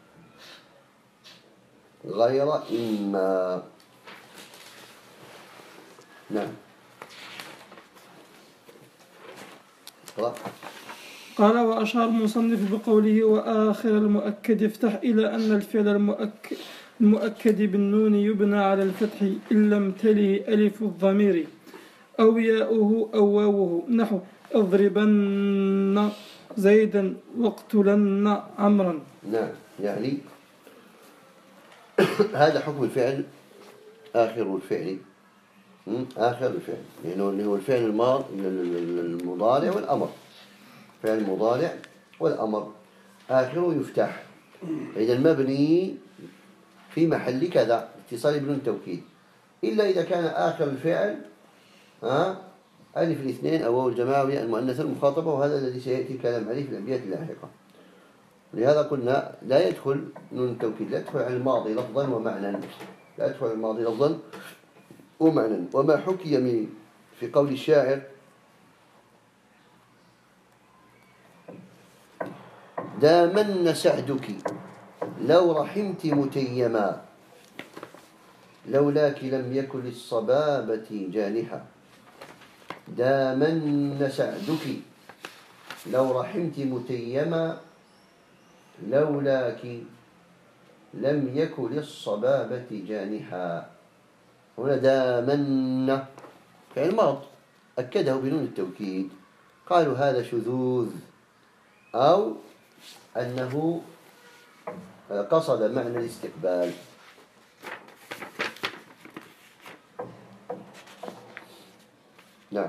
نعم. قال: وأشار المصنف بقوله وآخر المؤكد افتح إلى أن الفعل المؤكد بالنون يبنى على الفتح إن لم تله ألف الضمير أو ياؤه أو واوه، نحو اضربن زيدا واقتلن عمرا. نعم، يعني هذا حكم الفعل آخر الفعل، يعني هو الفعل المضارع والأمر، فعل المضارع والأمر آخره يفتح، إذا المبني في محل كذا اتصال بدون توكيد، إلا إذا كان آخر الفعل ألف الاثنين أو واو الجماعة وياء المؤنثة المخاطبة، وهذا الذي سيأتي الكلام عليه في الأبيات اللاحقة. لهذا قلنا لا يدخل نون التوكيد، لا يدخل على الماضي لفظا ومعنى، لا يدخل على الماضي لفظا ومعنى. وما حكي في قول الشاعر: دامن سعدك لو رحمت متيما، لولاك لم يكن للصبابة جانحا. دامن سعدك لو رحمت متيما، لولاك لم يكن للصبابة جانحا. هنا دامن فعل ماض أكده بنون التوكيد، قالوا هذا شذوذ، أو أنه قصد معنى الاستقبال. نعم.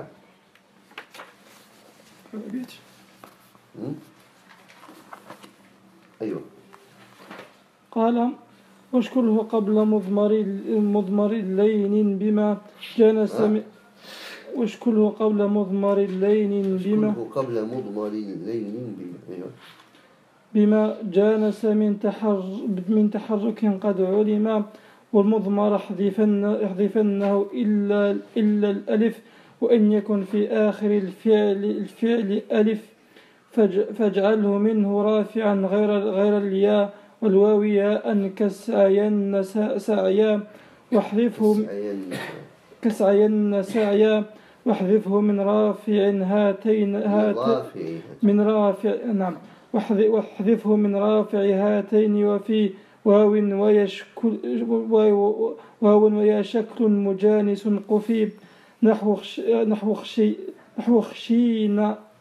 أيوة. قال: واشكله قبل مضمر اللين بما جانس واشكله قبل مضمر اللين بما جانس من تحرك قد علم، والمضمر احذفنه إلا الألف، وإن يكن في آخر الفعل ألف فاجعله منه رافعا غير الياء والواو ياء كسعين سعيا، واحذفه كسعين سعيا، واحذفه من رافع واحذفه من رافع هاتين، وفي واو ويا شكل مجانس قفيب، نحو خشين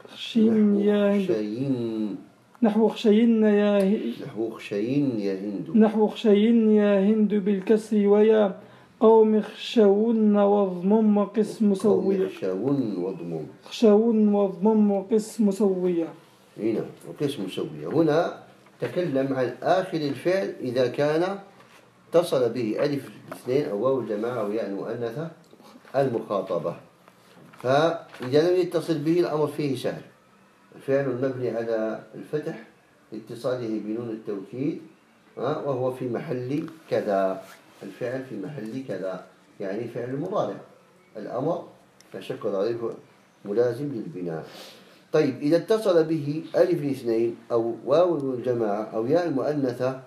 يا هند بالكسر، ويا قوم خشون وضمم قسم مسوية. خشون وضمم قسم مسوية. هنا وقسم مسوية. هنا تكلم عن آخر الفعل إذا كان اتصل به ألف الاثنين أو واو الجماعة أو ياء المؤنثة المخاطبة. فإذا لم يتصل به الأمر فيه سهل، الفعل المبني على الفتح لاتصاله بنون التوكيد، وهو في محل كذا، الفعل في محل كذا، يعني فعل المضارع الأمر لا شك عليه ملازم للبناء. طيب إذا اتصل به ألف الاثنين أو واو الجماعة أو ياء المؤنثة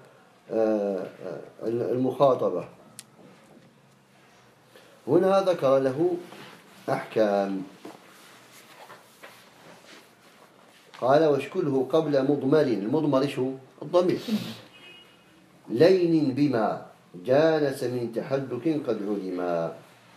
المخاطبة، هنا ذكر له أحكام. قال واشكله قبل مضمر. المضمر شو؟ الضمير. لين بما جانس من تحدث قد علما.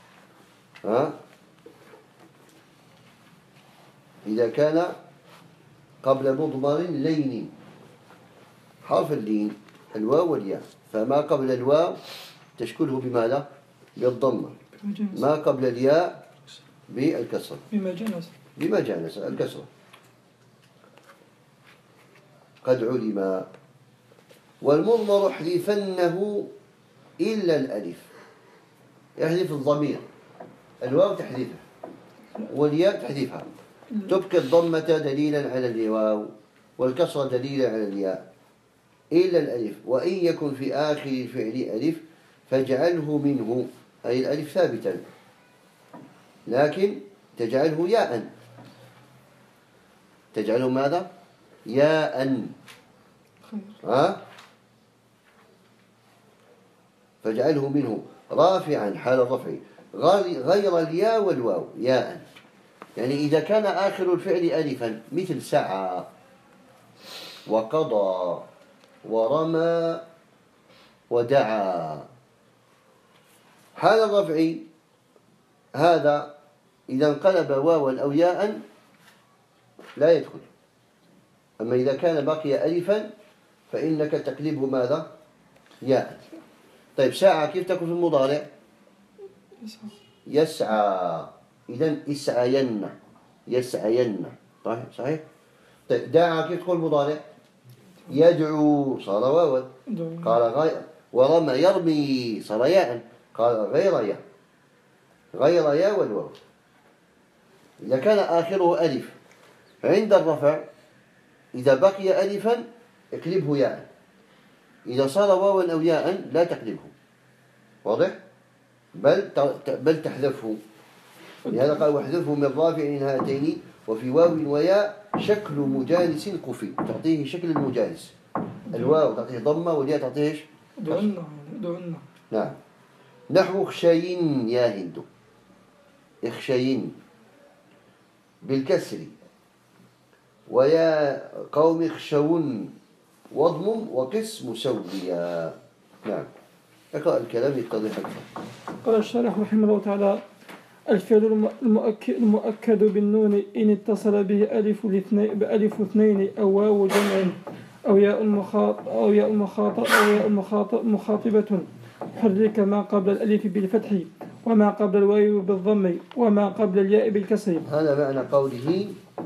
إذا كان قبل مضمر لين، حرف اللين الواو والياء، فما قبل الواو تشكله بماذا؟ بالضمة، ما قبل الياء بالكسر، بما جانس الكسرة. قد علم. والمضمر احذفنه إلا الألف، يحذف الضمير، الواو تحذفها والياء تحذفها، تبقي الضمة دليلا على الواو والكسرة دليلا على الياء إلا الألف. وإن يكن في آخر الفعل ألف فاجعله منه، أي الألف ثابتا، لكن تجعله ياء. تجعله ماذا؟ ياء. فاجعله منه رافعا حال الرفع غير الياء والواو ياء. يعني إذا كان آخر الفعل ألفا مثل سعى وقضى ورمى ودعا، حال الرفع هذا إذا انقلب واوا أو ياء لا يدخل. أما إذا كان بقي ألفا فإنك تقلبه ماذا؟ ياء. طيب سعى كيف تكون في المضارع؟ يسعى. إذن اسعين، يسعين. صحيح؟ طيب دعا كيف تكون المضارع؟ يدعو، صار واوا. قال غير. ورمى يرمي، صار ياء. قال غير ياء، غير ياء والواو. إذا كان آخره ألف عند الرفع إذا بقي ألفا اقلبه ياء، إذا صار واوا أو ياء لا تقلبه. واضح؟ بل تحذفه. لهذا قال واحذفه من رافع هاتين وفي واو وياء شكل مجالس قفي، تعطيه شكل المجالس. الواو تعطيه ضمة والياء تعطيه دعنا. نعم. نحو اخشين يا هند، اخشين بالكسر، ويا قوم اخشون واضمم وقس مسويا. نعم. اقرأ الكلام يتضح أكثر. قال الشارح رحمه الله تعالى: الفعل المؤكد بالنون إن اتصل به بألف اثنين أو واو جمع أو ياء مخاطبة حرك ما قبل الألف بالفتح وما قبل الواو بالضم وما قبل الياء بالكسر. هذا معنى قوله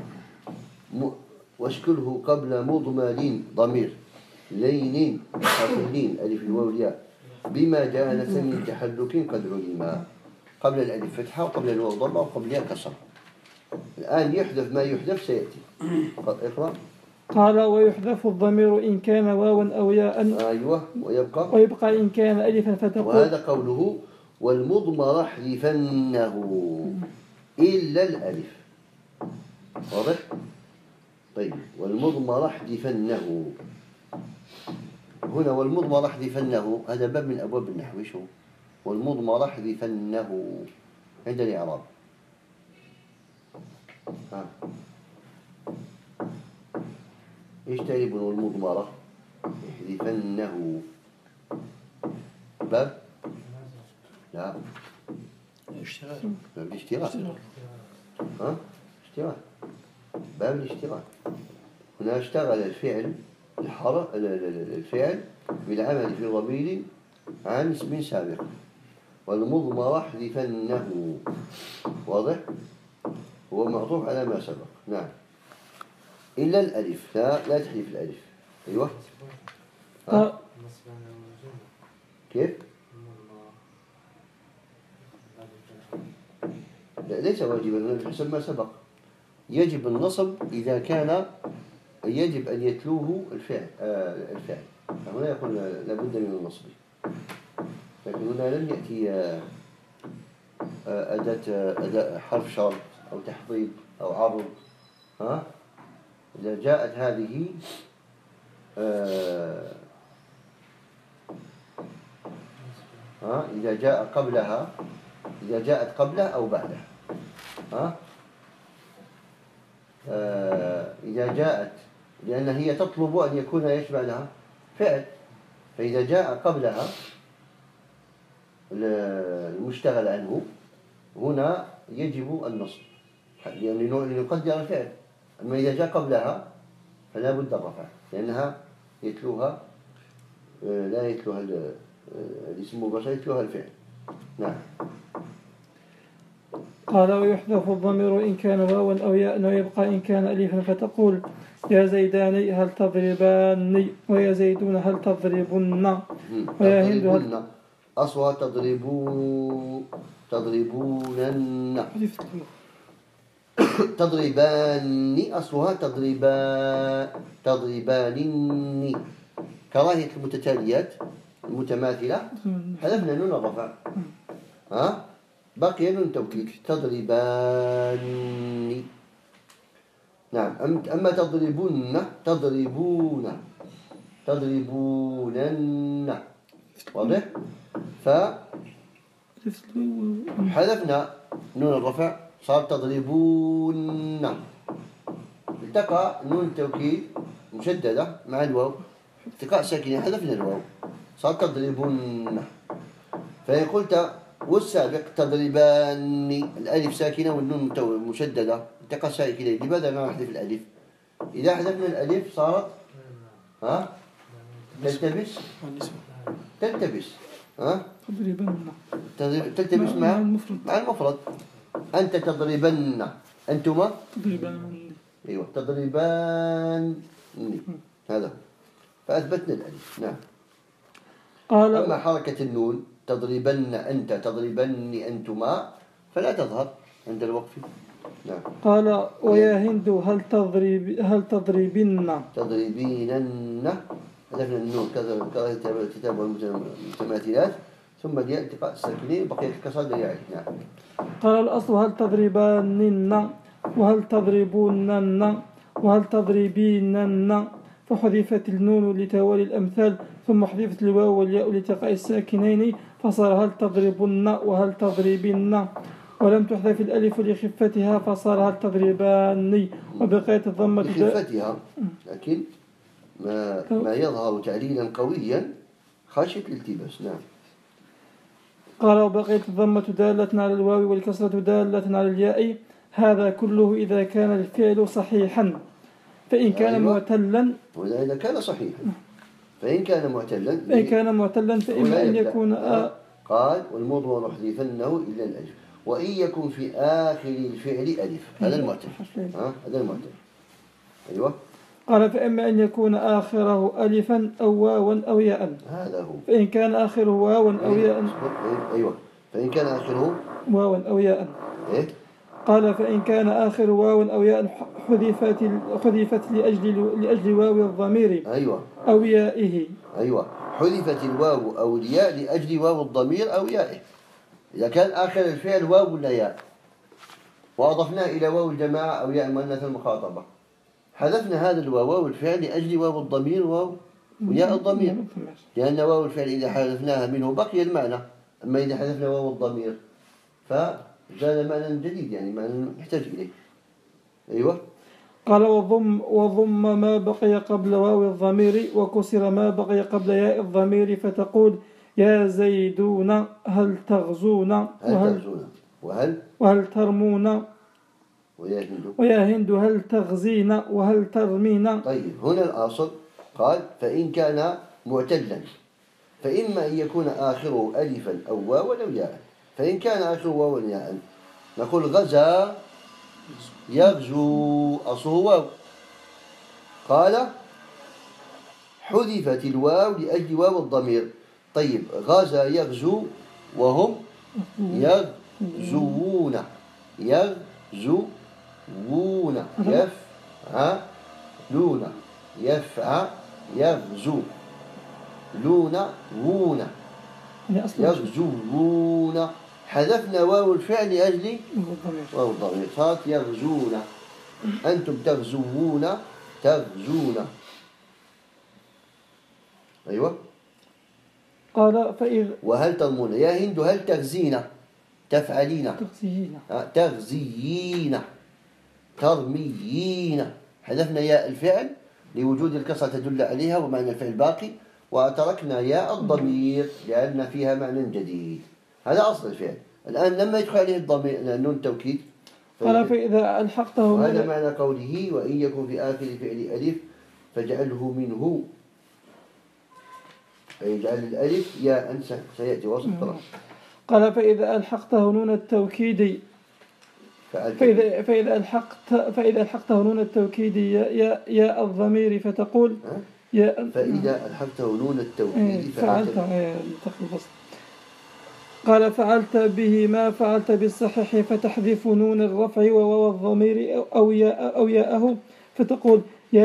واشكله قبل مضمر ضمير لين حرفين ألف الواو الياء بما جانس من تحرك قد علم. قبل الألف فتحة وقبل الواو ضمة وقبل الياء كسر. الآن يحذف ما يحذف سيأتي. اقرأ. قال ويحذف الضمير إن كان واوا أو ياء. أيوة. ويبقى إن كان ألفا فتقول. وهذا قوله والمضمر احذفنه إلا الألف. واضح؟ طيب والمضمر احذفنه هنا، والمضمر احذفنه هذا باب من أبواب النحو. شو والمضمر احذفنه عند الإعراب؟ ايش تعريب والمضمرة احذفنه؟ باب لا اشتغال، باب الاشتراك. اشتراك، باب الاشتراك. هنا اشتغل الفعل الفعل بالعمل في ضمير عن اسم سابق. والمضمر احذفنه واضح، هو معطوف على ما سبق. نعم. إلا الألف، لا تحذف الألف. أيوة. كيف؟ لا ليس واجبا حسب ما سبق. يجب النصب إذا كان يجب أن يتلوه الفعل. هنا يقول لابد من النصب، لكن هنا لم يأتي أداة حرف شرط أو تحضيض أو عرض، إذا جاءت هذه إذا جاءت قبلها أو بعدها، إذا جاءت، لأن هي تطلب أن يكون يشبه لها فعل، فإذا جاء قبلها المشتغل عنه هنا يجب النصب لنقدر الفعل. أما إذا جاء قبلها فلا بد الرفع، لأنها يتلوها لا يتلوها الاسم مباشرة، يتلوها الفعل. نعم. قال ويحذف الضمير إن كان واوا أو ياء ويبقى إن كان ألفا، فتقول يا زيدان هل تضربان، ويا زيدون هل تضربن، ويا هند هل أصلها تضربونن، تضربان أصلها تضربانني، كراهية المتتاليات المتماثلة حذفنا نون الرفع، بقي نون التوكيد تضرباني. نعم. أما تضربونن واضح، فحذفنا نون الرفع صار تضربون، التقى نون التوكيد مشددة مع الواو، التقاء ساكنة حذفنا الواو صار تضربون. فإن قلت والسابق تضرباني، الألف ساكنة والنون مشددة، التقى ساكنة، لماذا لا نحذف الألف؟ إذا حذفنا الألف صارت تلتبس تلتبس مع المفرد. أنت تضربن، أنتما تضربان، أيوة تضربان، هذا فأثبتنا الألف. نعم. أما حركة النون تضربن أنت تضربني أنتما فلا تظهر عند الوقف. نعم. قال ويا هند هل تضربين تضربينن، حذفنا النون كذا الكتاب والمتماثلات، ثم الياء التقاء الساكنين بقيت الكسر لياء. نعم. قال الأصل هل تضربانن وهل تضربونن وهل تضربينن، فحذفت النون لتوالي الأمثال، ثم حذفت الواو والياء لتقاء الساكنين، فصار هل تضربن وهل تضربن، ولم تحذف الألف لخفتها فصار هل تضرباني، وبقيت الضمة لخفتها، لكن ما يظهر تعليلا قويا خشية الالتباس. نعم. قال وبقيت الضمة دالة على الواو والكسرة دالة على الياء، هذا كله إذا كان الفعل صحيحا، فإن كان معتلا، وإذا إذا كان صحيحا، فإن كان معتلا فإما أن يكون قال والمضمر نحذفنه إلا الألف، وإن يكن في آخر الفعل ألف، هذا المعتل. هذا المعتل. أيوة. قال فإما أن يكون آخره ألفا أو واوا أو ياء، هذا هو. فإن كان آخره واوا أو ياء، أيوة، فإن كان آخره واوا أو ياء. إيه؟ قال فإن كان آخر واو أو ياء حذفت لأجل واو الضمير. أيوة. أو يائه. أيوة، حذفت الواو أو الياء لأجل واو الضمير أو يائه، إذا كان آخر الفعل واو ولا ياء، وأضفناه إلى واو الجماعة أو ياء المؤنث المخاطبة، حذفنا هذا الواو الفعل لأجل واو الضمير وياء الضمير، لأن واو الفعل إذا حذفناها منه بقي المعنى، أما إذا حذفنا واو الضمير فزاد معنى جديد، يعني معنى نحتاج إليه. أيوة. قال وضم ما بقي قبل واو الضمير وكسر ما بقي قبل ياء الضمير، فتقول يا زيدون هل تغزون وهل ترمون، ويا هند هل تغزين وهل ترمين. طيب، هنا الأصل قال فإن كان معتلا، فإما أن يكون آخره ألفا أو واوا أو ياء، فإن كان آخره واوا ياء نقول غزا يغزو، أصله واو. قال حذفت الواو لأجل واو الضمير. طيب، غزا يغزو وهم يغزوون يفعلون يغزو لون وون يغزوون. حذفنا واو الفعل لأجل واو الضمير، صارت يغزون. أنتم تغزوون، تغزون. أيوة. قال فإذا وهل ترمون يا هند هل تغزين، تفعلين، تغزيين، ترميين. حذفنا ياء الفعل لوجود الكسرة تدل عليها ومعنى الفعل باقي، وتركنا ياء الضمير لأن فيها معنى جديد. هذا أصل الفعل. الآن لما يدخل عليه الضمير نون التوكيد قال فإذا ألحقته، هذا معنى قوله وإن يكن في آخر فعل ألف فاجعله منه، يجعل الألف ياء سيأتي وصف طرف. قال فإذا ألحقته نون التوكيد فإذا ألحقته نون التوكيد يا الضمير فتقول فإذا ألحقته نون التوكيد فعلت. قال فعلت به ما فعلت بالصحيح فتحذف نون الرفع وواو الضمير أو ياءه فتقول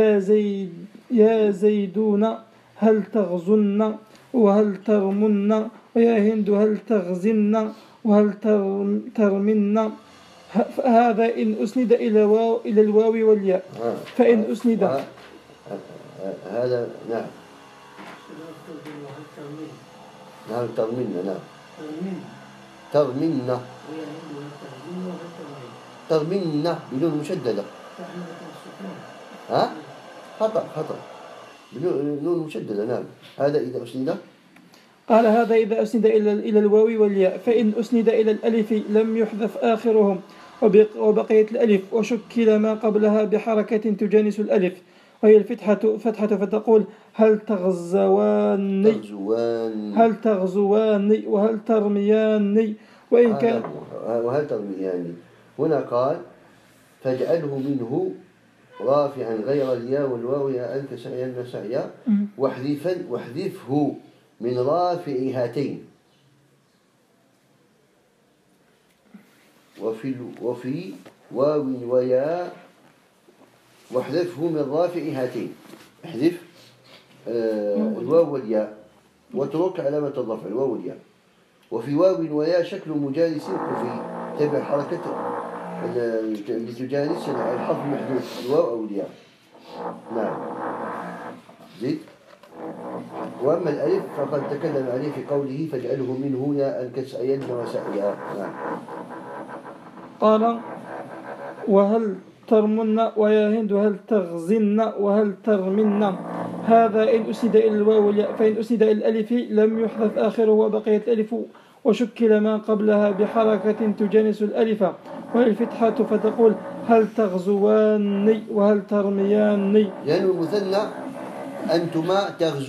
يا زيدون هل تغزن وهل ترمن ويا هند هل تغزن وهل ترمن. هذا إن أسند إلى الواو والياء. فإن أسند هذا نعم نعم ترمن، نعم ترمن، ترمن بدون مشددة. ها خطأ بدون مشددة. نعم هذا إذا أسند. قال هذا إذا أسند إلى الواو والياء. فإن أسند إلى الألف لم يحذف آخرهم وبقيت الألف وشكل ما قبلها بحركة تجانس الألف وهي الفتحة فتقول هل تغزوان وهل ترميان. وإن كان وهل ترميان هنا قال فاجعله منه رافعا غير الياء والواو يا أنت سعيا سعيا واحذفه من رافع هاتين. وفي واو وياء واحذفه من رافع هاتين. احذف الواو والياء واترك علامة الرفع الواو والياء. وفي واو وياء شكل مجالس كفي، تبع حركة اللي تجالس الحرف المحذوف الواو أو الياء. نعم زيد. وأما الألف فقد تكلم عليه في قوله فاجعله منه ياء كسعين وسعيا. نعم. قال وهل ترمن ويا هند هل تغزن وهل ترمن. هذا إن أسند إلى الواو والياء. فإن أسند إلى الألف لم يحذف آخره وبقيت الألف وشكل ما قبلها بحركة تجانس الألف وهي الفتحة فتقول هل تغزوان وهل ترميان. يعني المثنى أنتما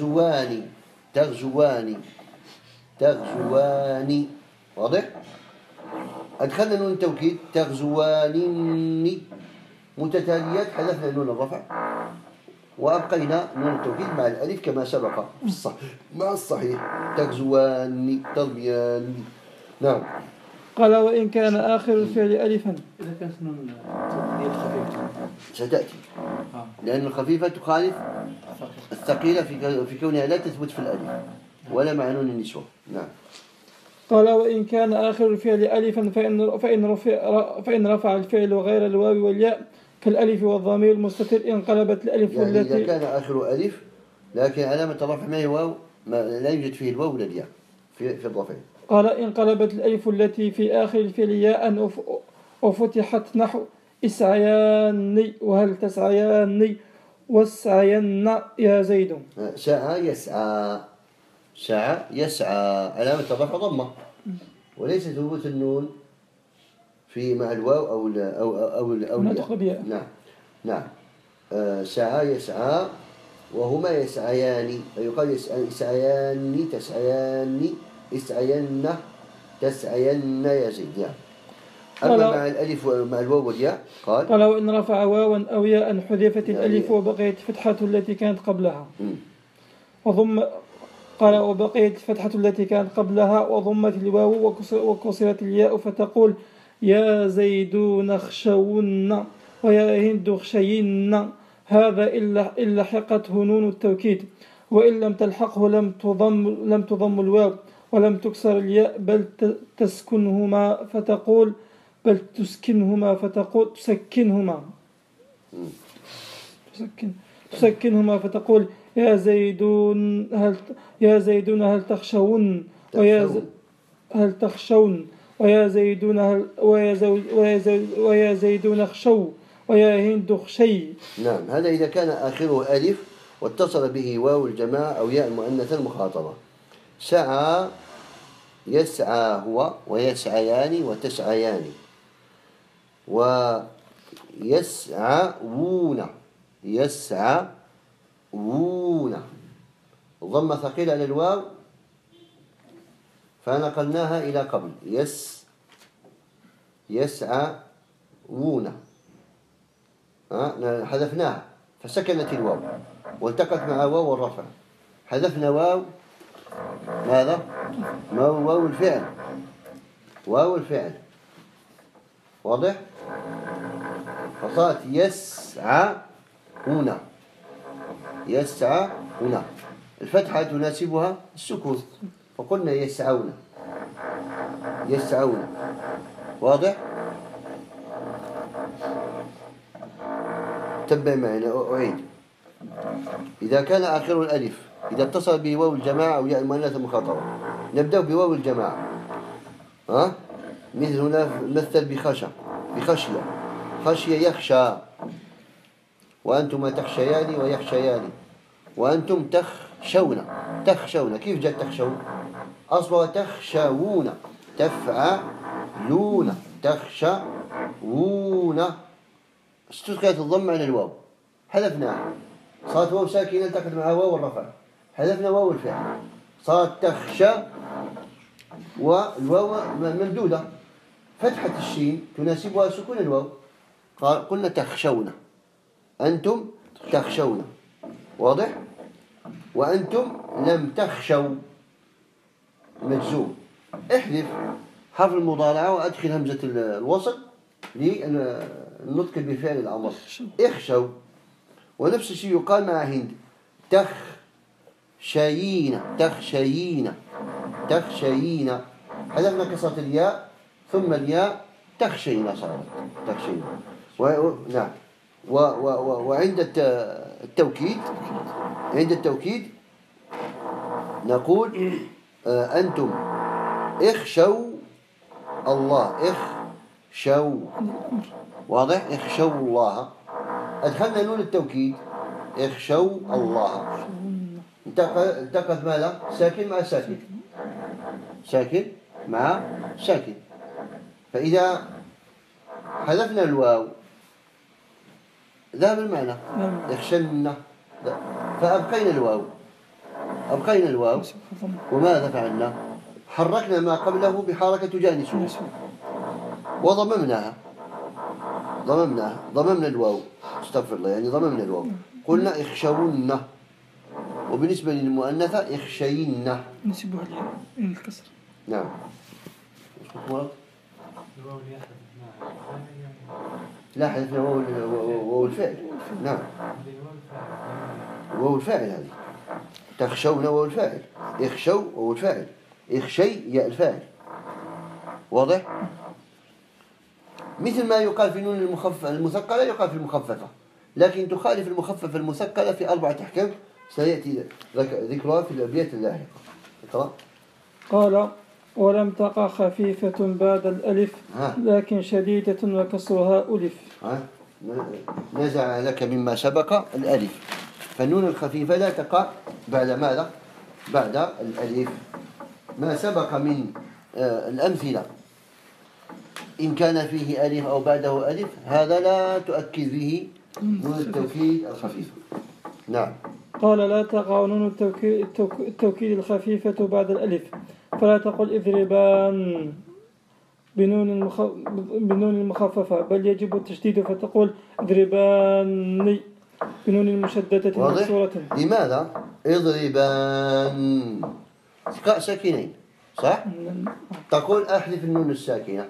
تغزوان. واضح؟ أدخلنا نون التوكيد تغزوان متتاليات، حذفنا نون الرفع وأبقينا نون التوكيد مع الألف كما سبق مع الصحيح تغزوان ترميان. نعم. قال وإن كان آخر الفعل ألفا. إذا كانت نون خفيفة ستأتي لأن الخفيفة تخالف الثقيلة في كونها لا تثبت في الألف ولا مع نون النسوة. نعم. قال وإن كان آخر الفعل ألفا فإن رفع الفعل غير الواو والياء كالألف والضمير المستتر انقلبت الألف يعني التي إذا كان آخر ألف لكن علامة الرفع ما هي واو لا يوجد فيه الواو ولا الياء في الرفع. قال انقلبت الألف التي في آخر الفعل ياء وفتحت نحو اسعيان وهل تسعيان واسعين يا زيد. سعى يسعى علامة الرفع ضمة وليس ثبوت النون في مع الواو أو الياء. نعم. سعى يسعى وهما يسعيان فيقال يسعيان تسعيان اسعين تسعين يا زيد. يعني أما مع الألف ومع الواو والياء قال وإن رفع واوا أو ياء حذفت الألف وبقيت فتحة التي كانت قبلها قال وبقيت فتحة التي كانت قبلها وضمت الواو وكسرت الياء فتقول يا زيدون اخشون ويا هند اخشين. هذا إلا حقته نون التوكيد وإن لم تلحقه لم تضم الواو ولم تكسر الياء بل تسكنهما فتقول تسكنهما فتقول يا زيدون هل تخشون ويا زيدون اخشوا ويا هند اخشي. نعم، هذا إذا كان آخره ألف واتصل به واو الجماعة أو ياء المؤنث المخاطبة. سعى يسعى هو ويسعيان وتسعيان ويسعون ضم ثقيل على الواو فنقلناها إلى قبل يسعون حذفناها فسكنت الواو والتقت مع واو الرفع. حذفنا واو ماذا؟ واو الفعل واضح؟ فصارت يسعون. الفتحة تناسبها السكون فقلنا يسعون. واضح؟ تبع معنا. أعيد. إذا كان آخر الألف إذا اتصل به واو الجماعة أو ياء المؤنث المخاطبة نبدأ بواو الجماعة. مثل هنا مثل خشية يخشى وأنتم تخشيان ويخشيان وأنتم تخشون. كيف جاء تخشون؟ أصبح تخشون تفعلون تخشون. استسقيت الضم على الواو حذفناها صارت واو ساكنة التقت مع واو الرفع. حذفنا واو الفعل صارت تخشى والواو ممدودة فتحة الشين تناسبها سكون الواو. قلنا تخشون. أنتم تخشون. واضح؟ وأنتم لم تخشوا مجزوم. احذف حرف المضارعة وأدخل همزة الوصل للنطق بفعل الأمر. اخشوا. ونفس الشيء يقال مع هند تخشين. حذفنا كسرة الياء ثم الياء تخشين صارت تخشين. نعم. وعند التوكيد نقول أنتم اخشوا الله واضح؟ اخشوا الله. أدخلنا نون التوكيد اخشوا الله التقت ماذا؟ ساكن مع ساكن. فإذا حذفنا الواو ذهب المعنى يخشن فأبقينا الواو وماذا فعلنا؟ حركنا ما قبله بحركة تجانسه وضممناها ضممنا الواو. استغفر الله، يعني ضممنا الواو. قلنا اخشون. وبالنسبة للمؤنثة اخشين نسبها الكسر. نعم. لا حذفنا واو الفعل. نعم واو الفاعل هذه تخشون واو الفاعل. اخشوا واو الفاعل. اخشي ياء الفاعل. واضح؟ مثل ما يقال في نون المثقلة يقال في المخففة، لكن تخالف المخففة المثقلة في 4 أحكام سيأتي ذكرها في الأبيات اللاحقة. قال ولم تقع خفيفة بعد الألف لكن شديدة وكسرها ألف. نزع لك مما سبق الألف. فالنون الخفيفة لا تقع بعد ماذا؟ بعد الألف. ما سبق من الأمثلة إن كان فيه ألف أو بعده ألف هذا لا تؤكد به نون التوكيد الخفيفة. نعم. قال لا تقع نون التوكيد الخفيفة بعد الألف فلا تقل اضربان بنون المخففة بل يجب التشديد فتقول اضربان بنون المشددة مكسورة. لماذا؟ اضربان ساكنين صح؟ تقول أحذف النون الساكنة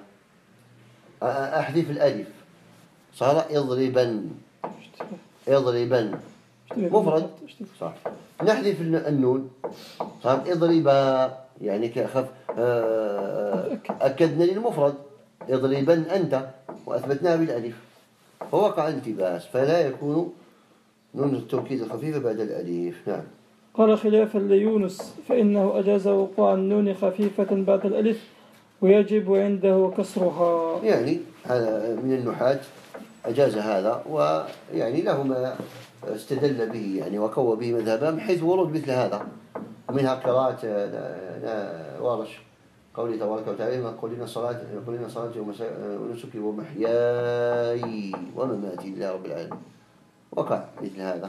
أحذف الألف صار اضربا مفرد صح. نحذف النون صار اضرب، يعني كخف أكدنا للمفرد اضربا أنت وأثبتناها بالألف فوقع الالتباس، فلا يكون نون التوكيد الخفيفة بعد الألف. نعم. قال خلافا ليونس فإنه أجاز وقوع النون خفيفة بعد الألف ويجب عنده كسرها. يعني هذا من النحاة أجاز هذا، ويعني له ما استدل به يعني وقوى به مذهبا من حيث ورود مثل هذا، ومنها قراءة وارش قوله تبارك وتعالى قل إن صلاتي ونسكي ومحياي ومماتي لله رب العالمين، وقع مثل هذا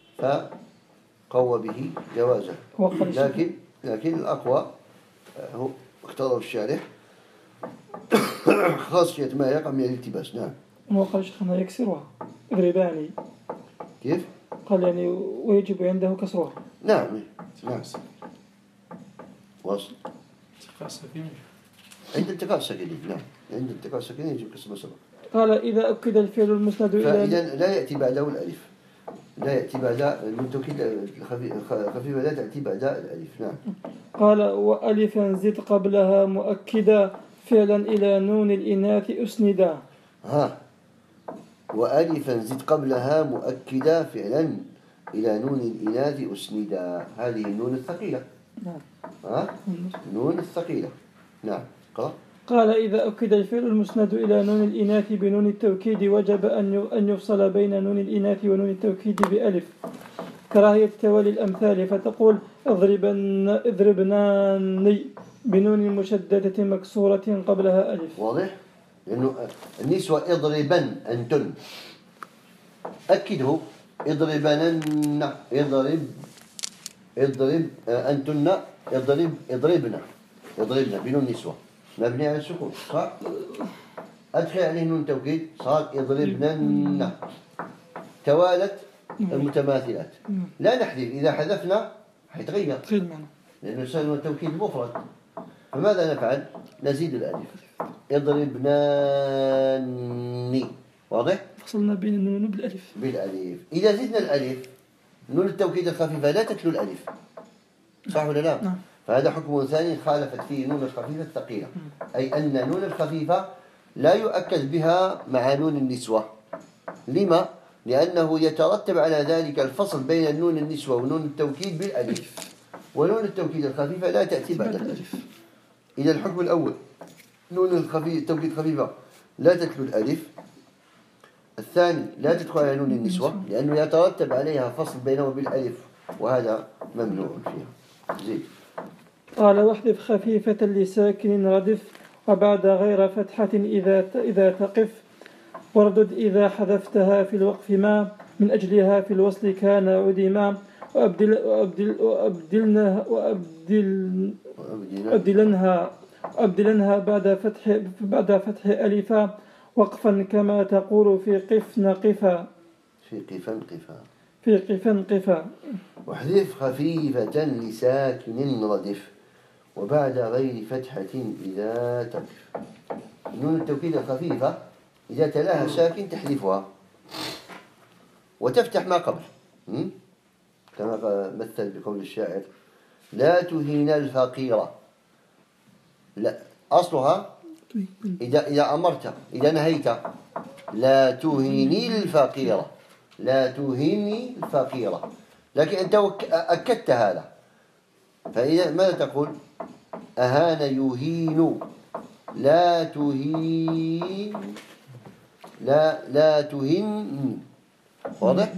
فقوى به جوازه. لكن الأقوى هو اختاره الشارح خاصية ما يقع من الالتباس. نعم. وقال شيخنا يكسرها اضرباني. كيف؟ قال يعني ويجب عنده كسرها. نعم. وصل عند التقاء الساكنين. نعم، عند التقاء الساكنين يجب كسر مسبق. قال إذا أكد الفعل المسند إلى فإذا لا يأتي بعده الألف، لا يأتي بعد التوكيد الخفيفة لا تأتي بعد الألف. نعم. قال وألفا زد قبلها مؤكدا فعلا إلى نون الإناث أسندا. وألفا زد قبلها مؤكدا فعلا إلى نون الإناث أسندا، هذه النون الثقيلة. نعم. نون الثقيلة. نعم. قال إذا أكد الفعل المسند إلى نون الإناث بنون التوكيد وجب أن يفصل بين نون الإناث ونون التوكيد بألف كراهية توالي الأمثال، فتقول اضربناني بنون مشددة مكسورة قبلها ألف. واضح؟ لأنه النسوة اضربن أنتن، أكده اضربنن اضرب أنتن اضربنا بنون النسوة مبني على السكون صح؟ أدخل عليه نون توكيد صار اضربنن، توالت المتماثلات. لا نحذف، إذا حذفنا حيتغير لأنه سلم التوكيد مفرد، فماذا نفعل؟ نزيد الألف اضربناني. واضح؟ فصلنا بين النون بالألف. إذا زدنا الألف نون التوكيد الخفيفة لا تتلو الألف، صح ولا لا؟ نعم. فهذا حكم ثاني خالفت فيه نون الخفيفة الثقيلة، أي أن نون الخفيفة لا يؤكد بها مع نون النسوة. لما؟ لأنه يترتب على ذلك الفصل بين النون النسوة ونون التوكيد بالألف، ونون التوكيد الخفيفة لا تأتي بعد الألف. إذا الحكم الأول نون التوكيد الخفيفة لا تتلو الألف، الثاني لا تدخل على نون النسوة لأنه يترتب عليها فصل بينه بالألف، وهذا ممنوع فيها. زيد. قال واحذف خفيفة لساكن ردف وبعد غير فتحة إذا تقف، واردد إذا حذفتها في الوقف ما من أجلها في الوصل كان عدما، وأبدلنها بعد فتح ألفا وقفا كما تقول في قفن قفا. في قفن قفا. واحذف خفيفة لساكن ردف وبعد غير فتحة إذا تقف. نون التوكيد الخفيفة إذا تلاها ساكن تحذفها وتفتح ما قبل، كما مثل بقول الشاعر لا تهين الفقيرة. لا أصلها إذا أمرت إذا نهيت لا تهيني الفقيرة، لا تهيني الفقيرة، لكن أنت أكدت هذا، فإذا ماذا تقول؟ أهان يهين، لا تهين، لا تهين. واضح؟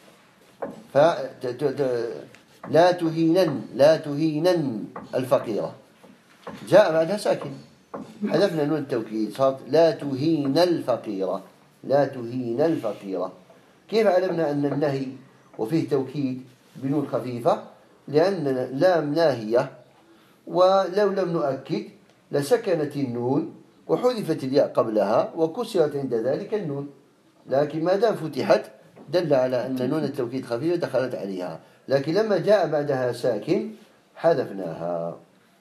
لا تهينن الفقيرة جاء بعدها ساكن، حذفنا نون التوكيد صارت لا تهين الفقيرة. لا تهين الفقيرة. كيف علمنا أن النهي وفيه توكيد بنون خفيفة؟ لأن لام ناهية، ولو لم نؤكد لسكنت النون وحذفت الياء قبلها وكسرت عند ذلك النون، لكن ما دام فتحت دل على أن نون التوكيد خفيفة دخلت عليها، لكن لما جاء بعدها ساكن حذفناها.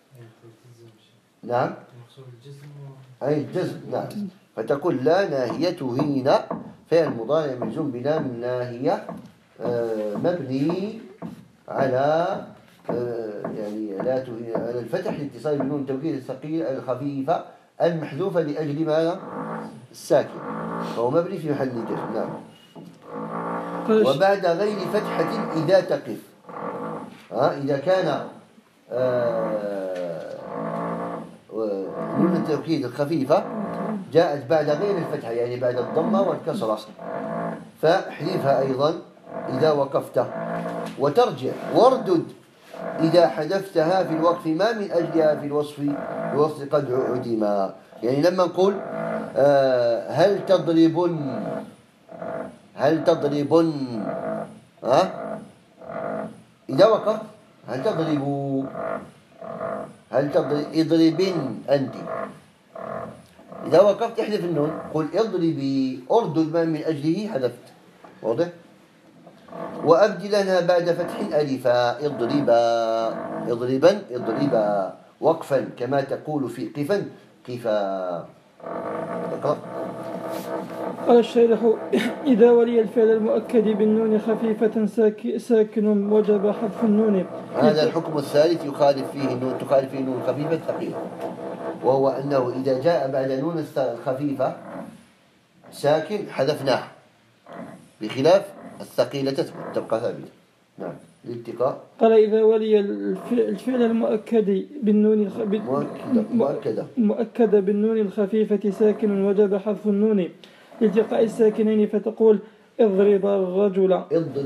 نعم، أي الجزم. نعم، فتقول لا ناهية هين فعل مضارع مجزوم بلام ناهية مبني على يعني على الفتح لاتصال بنون التوكيد الثقيلة الخفيفة المحذوفة لأجل ماذا؟ الساكن، فهو مبني في محل جزم. نعم. وبعد غير فتحة إذا تقف، إذا كان نون التوكيد الخفيفة جاءت بعد غير الفتحة، يعني بعد الضمة والكسرة، فاحذفها أيضا إذا وقفت، وترجع واردد إذا حذفتها في الوقف ما من أجلها في الوصف قد عدما. يعني لما نقول هل تضربن إذا وقف هل اضربن أنت، إذا وقفت احذف النون، قل اضربي، أردد ما من أجله حذفت. واضح؟ وأبدلنها بعد فتح ألفا، اضربا وقفا كما تقول في قفا قفا. اقرأ. قال الشارح: إذا ولي الفعل المؤكد بالنون خفيفة ساكن وجب حذف النون. هذا الحكم الثالث تخالف فيه نون خفيفة ثقيلة، وهو أنه إذا جاء بعد نون الخفيفة ساكن حذفناه، بخلاف الثقيلة تبقى ثابتة. نعم. الالتقاء. قال: إذا ولي الفعل المؤكد بالنون مؤكدة بالنون الخفيفة ساكن وجب حذف النون لالتقاء الساكنين، فتقول اضرب الرجل.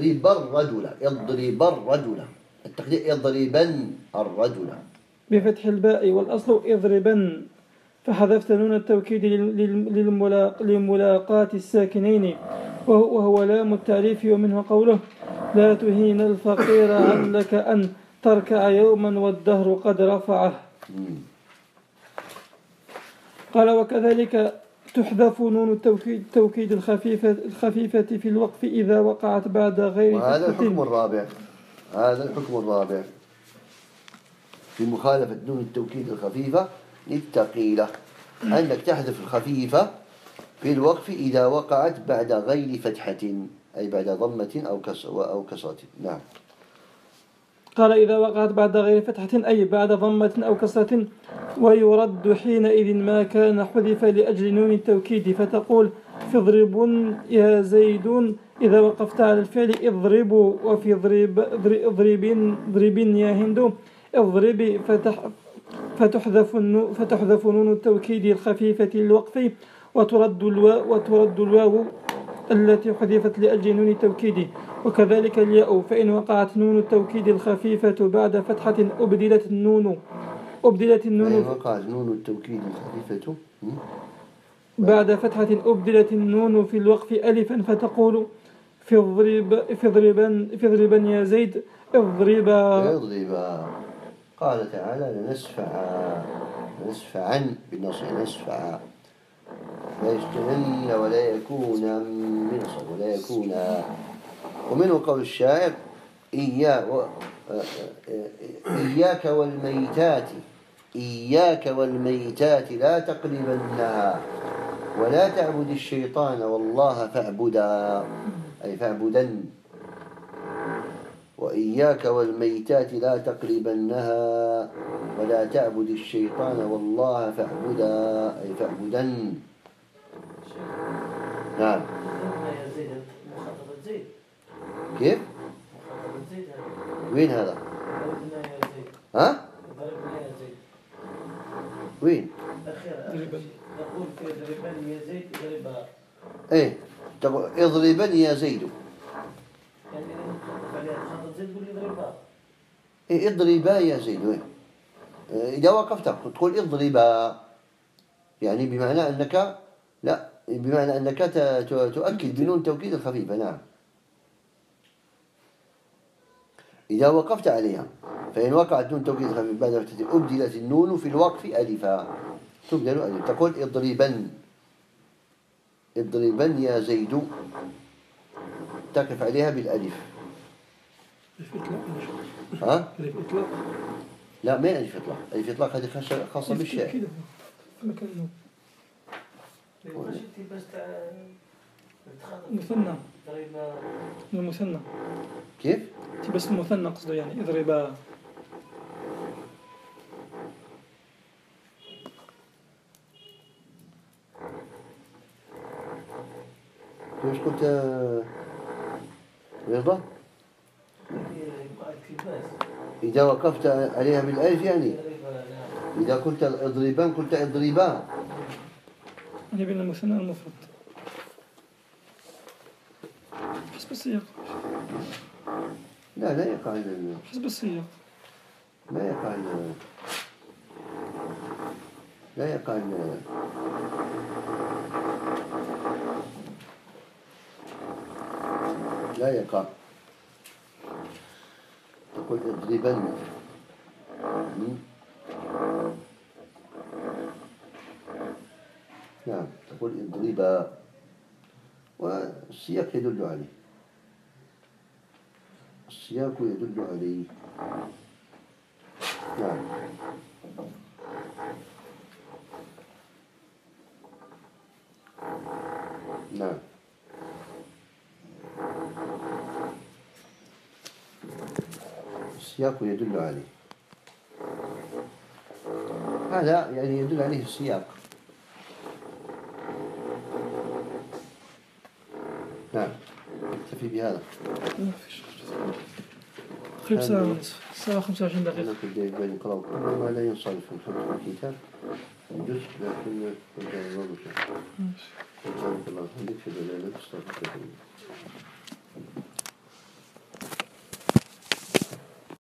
التقدير اضربن الرجل بفتح الباء، والأصل اضربن، فحذفت نون التوكيد لملاقاة الساكنين، وهو لام التعريف، ومنه قوله: لا تهين الفقير علك أن تركع يوما والدهر قد رفعه. قال: وكذلك تحذف نون التوكيد الخفيفة في الوقف إذا وقعت بعد غير فتحة. هذا الحكم الرابع في مخالفة نون التوكيد الخفيفة الثقيلة، أنك تحذف الخفيفة في الوقف إذا وقعت بعد غير فتحة، أي بعد ضمة أو كسرة. نعم. قال: إذا وقعت بعد غير فتحة أي بعد ضمة أو كسرة، ويرد حينئذ ما كان حذف لأجل نون التوكيد، فتقول في اضرب يا زيد إذا وقفت على الفعل اضربوا، وفي اضرب يا هند اضربي، فتحذف نون التوكيد الخفيفة للوقف، وترد الواو التي حذفت لأجل نون التوكيد. وكذلك الياء، فإن وقعت نون التوكيد الخفيفة بعد فتحة أبدلت النون وقعت نون التوكيد الخفيفة بعد فتحة أبدلت النون في الوقف ألفا، فتقول في اضربا يا زيد اضربا. قال تعالى: لنسفعا بالنصر، نسفعا لا يشتغلن ولا يكون منصب ولا يكون. ومنه قول الشاعر: إياك والميتات لا تقربنها ولا تعبد الشيطان والله فاعبدا، أي فاعبدن. وإياك والميتات لا تقربنها ولا تعبد الشيطان والله فاعبدا، أي فاعبدن. نعم. كيف؟ وين هذا؟ ها؟ وين؟ نقول في اضربن يا زيد اضربها. ايه اضربن يا زيد. يعني خطأ زيد يقول اضربها. ايه اضربا يا زيد. وين؟ إذا وقفت تقول اضربا، يعني بمعنى أنك تؤكد بنون توكيد الخفيفة. نعم. إذا وقفت عليها، فإن وقعت نون توكيد الخفيفة بعد فتحة أبدلت النون في الوقف ألفا، تبدل ألف، تقول اضربن يا زيد، تقف عليها بالألف. ها؟ لا، ما ألف إطلاق. ألف إطلاق هذه خاصة بالشاعر. مثنى. اضرب المثنى كيف؟ بس المثنى قصده يعني اضربا. كيفاش قلت رضا؟ يبقى التباس. إذا وقفت عليها بالألف يعني اضرب إذا قلت اضربان قلت اضربا. يعني بين المثنى والمفرد حسب السياق. لا يقع حسب السياق. لا يقع لا يقع لا يقع. تقول اضربن. نعم تقول اضربا والسياق يدل عليه. السياق يدل عليه. نعم نعم السياق يدل عليه. هذا يعني يدل عليه السياق. نعم نكتفي بهذا. ما فيش. قريب ساعة ونصف، الساعة 25 دقيقة. أنا كنت جاي نقرأ ما لا ينصرف من حفظ الكتاب جزء لكن كنت أظن شيء. سبحانك اللهم وبحمدك أشهد أن لا إله إلا أنت أستغفرك.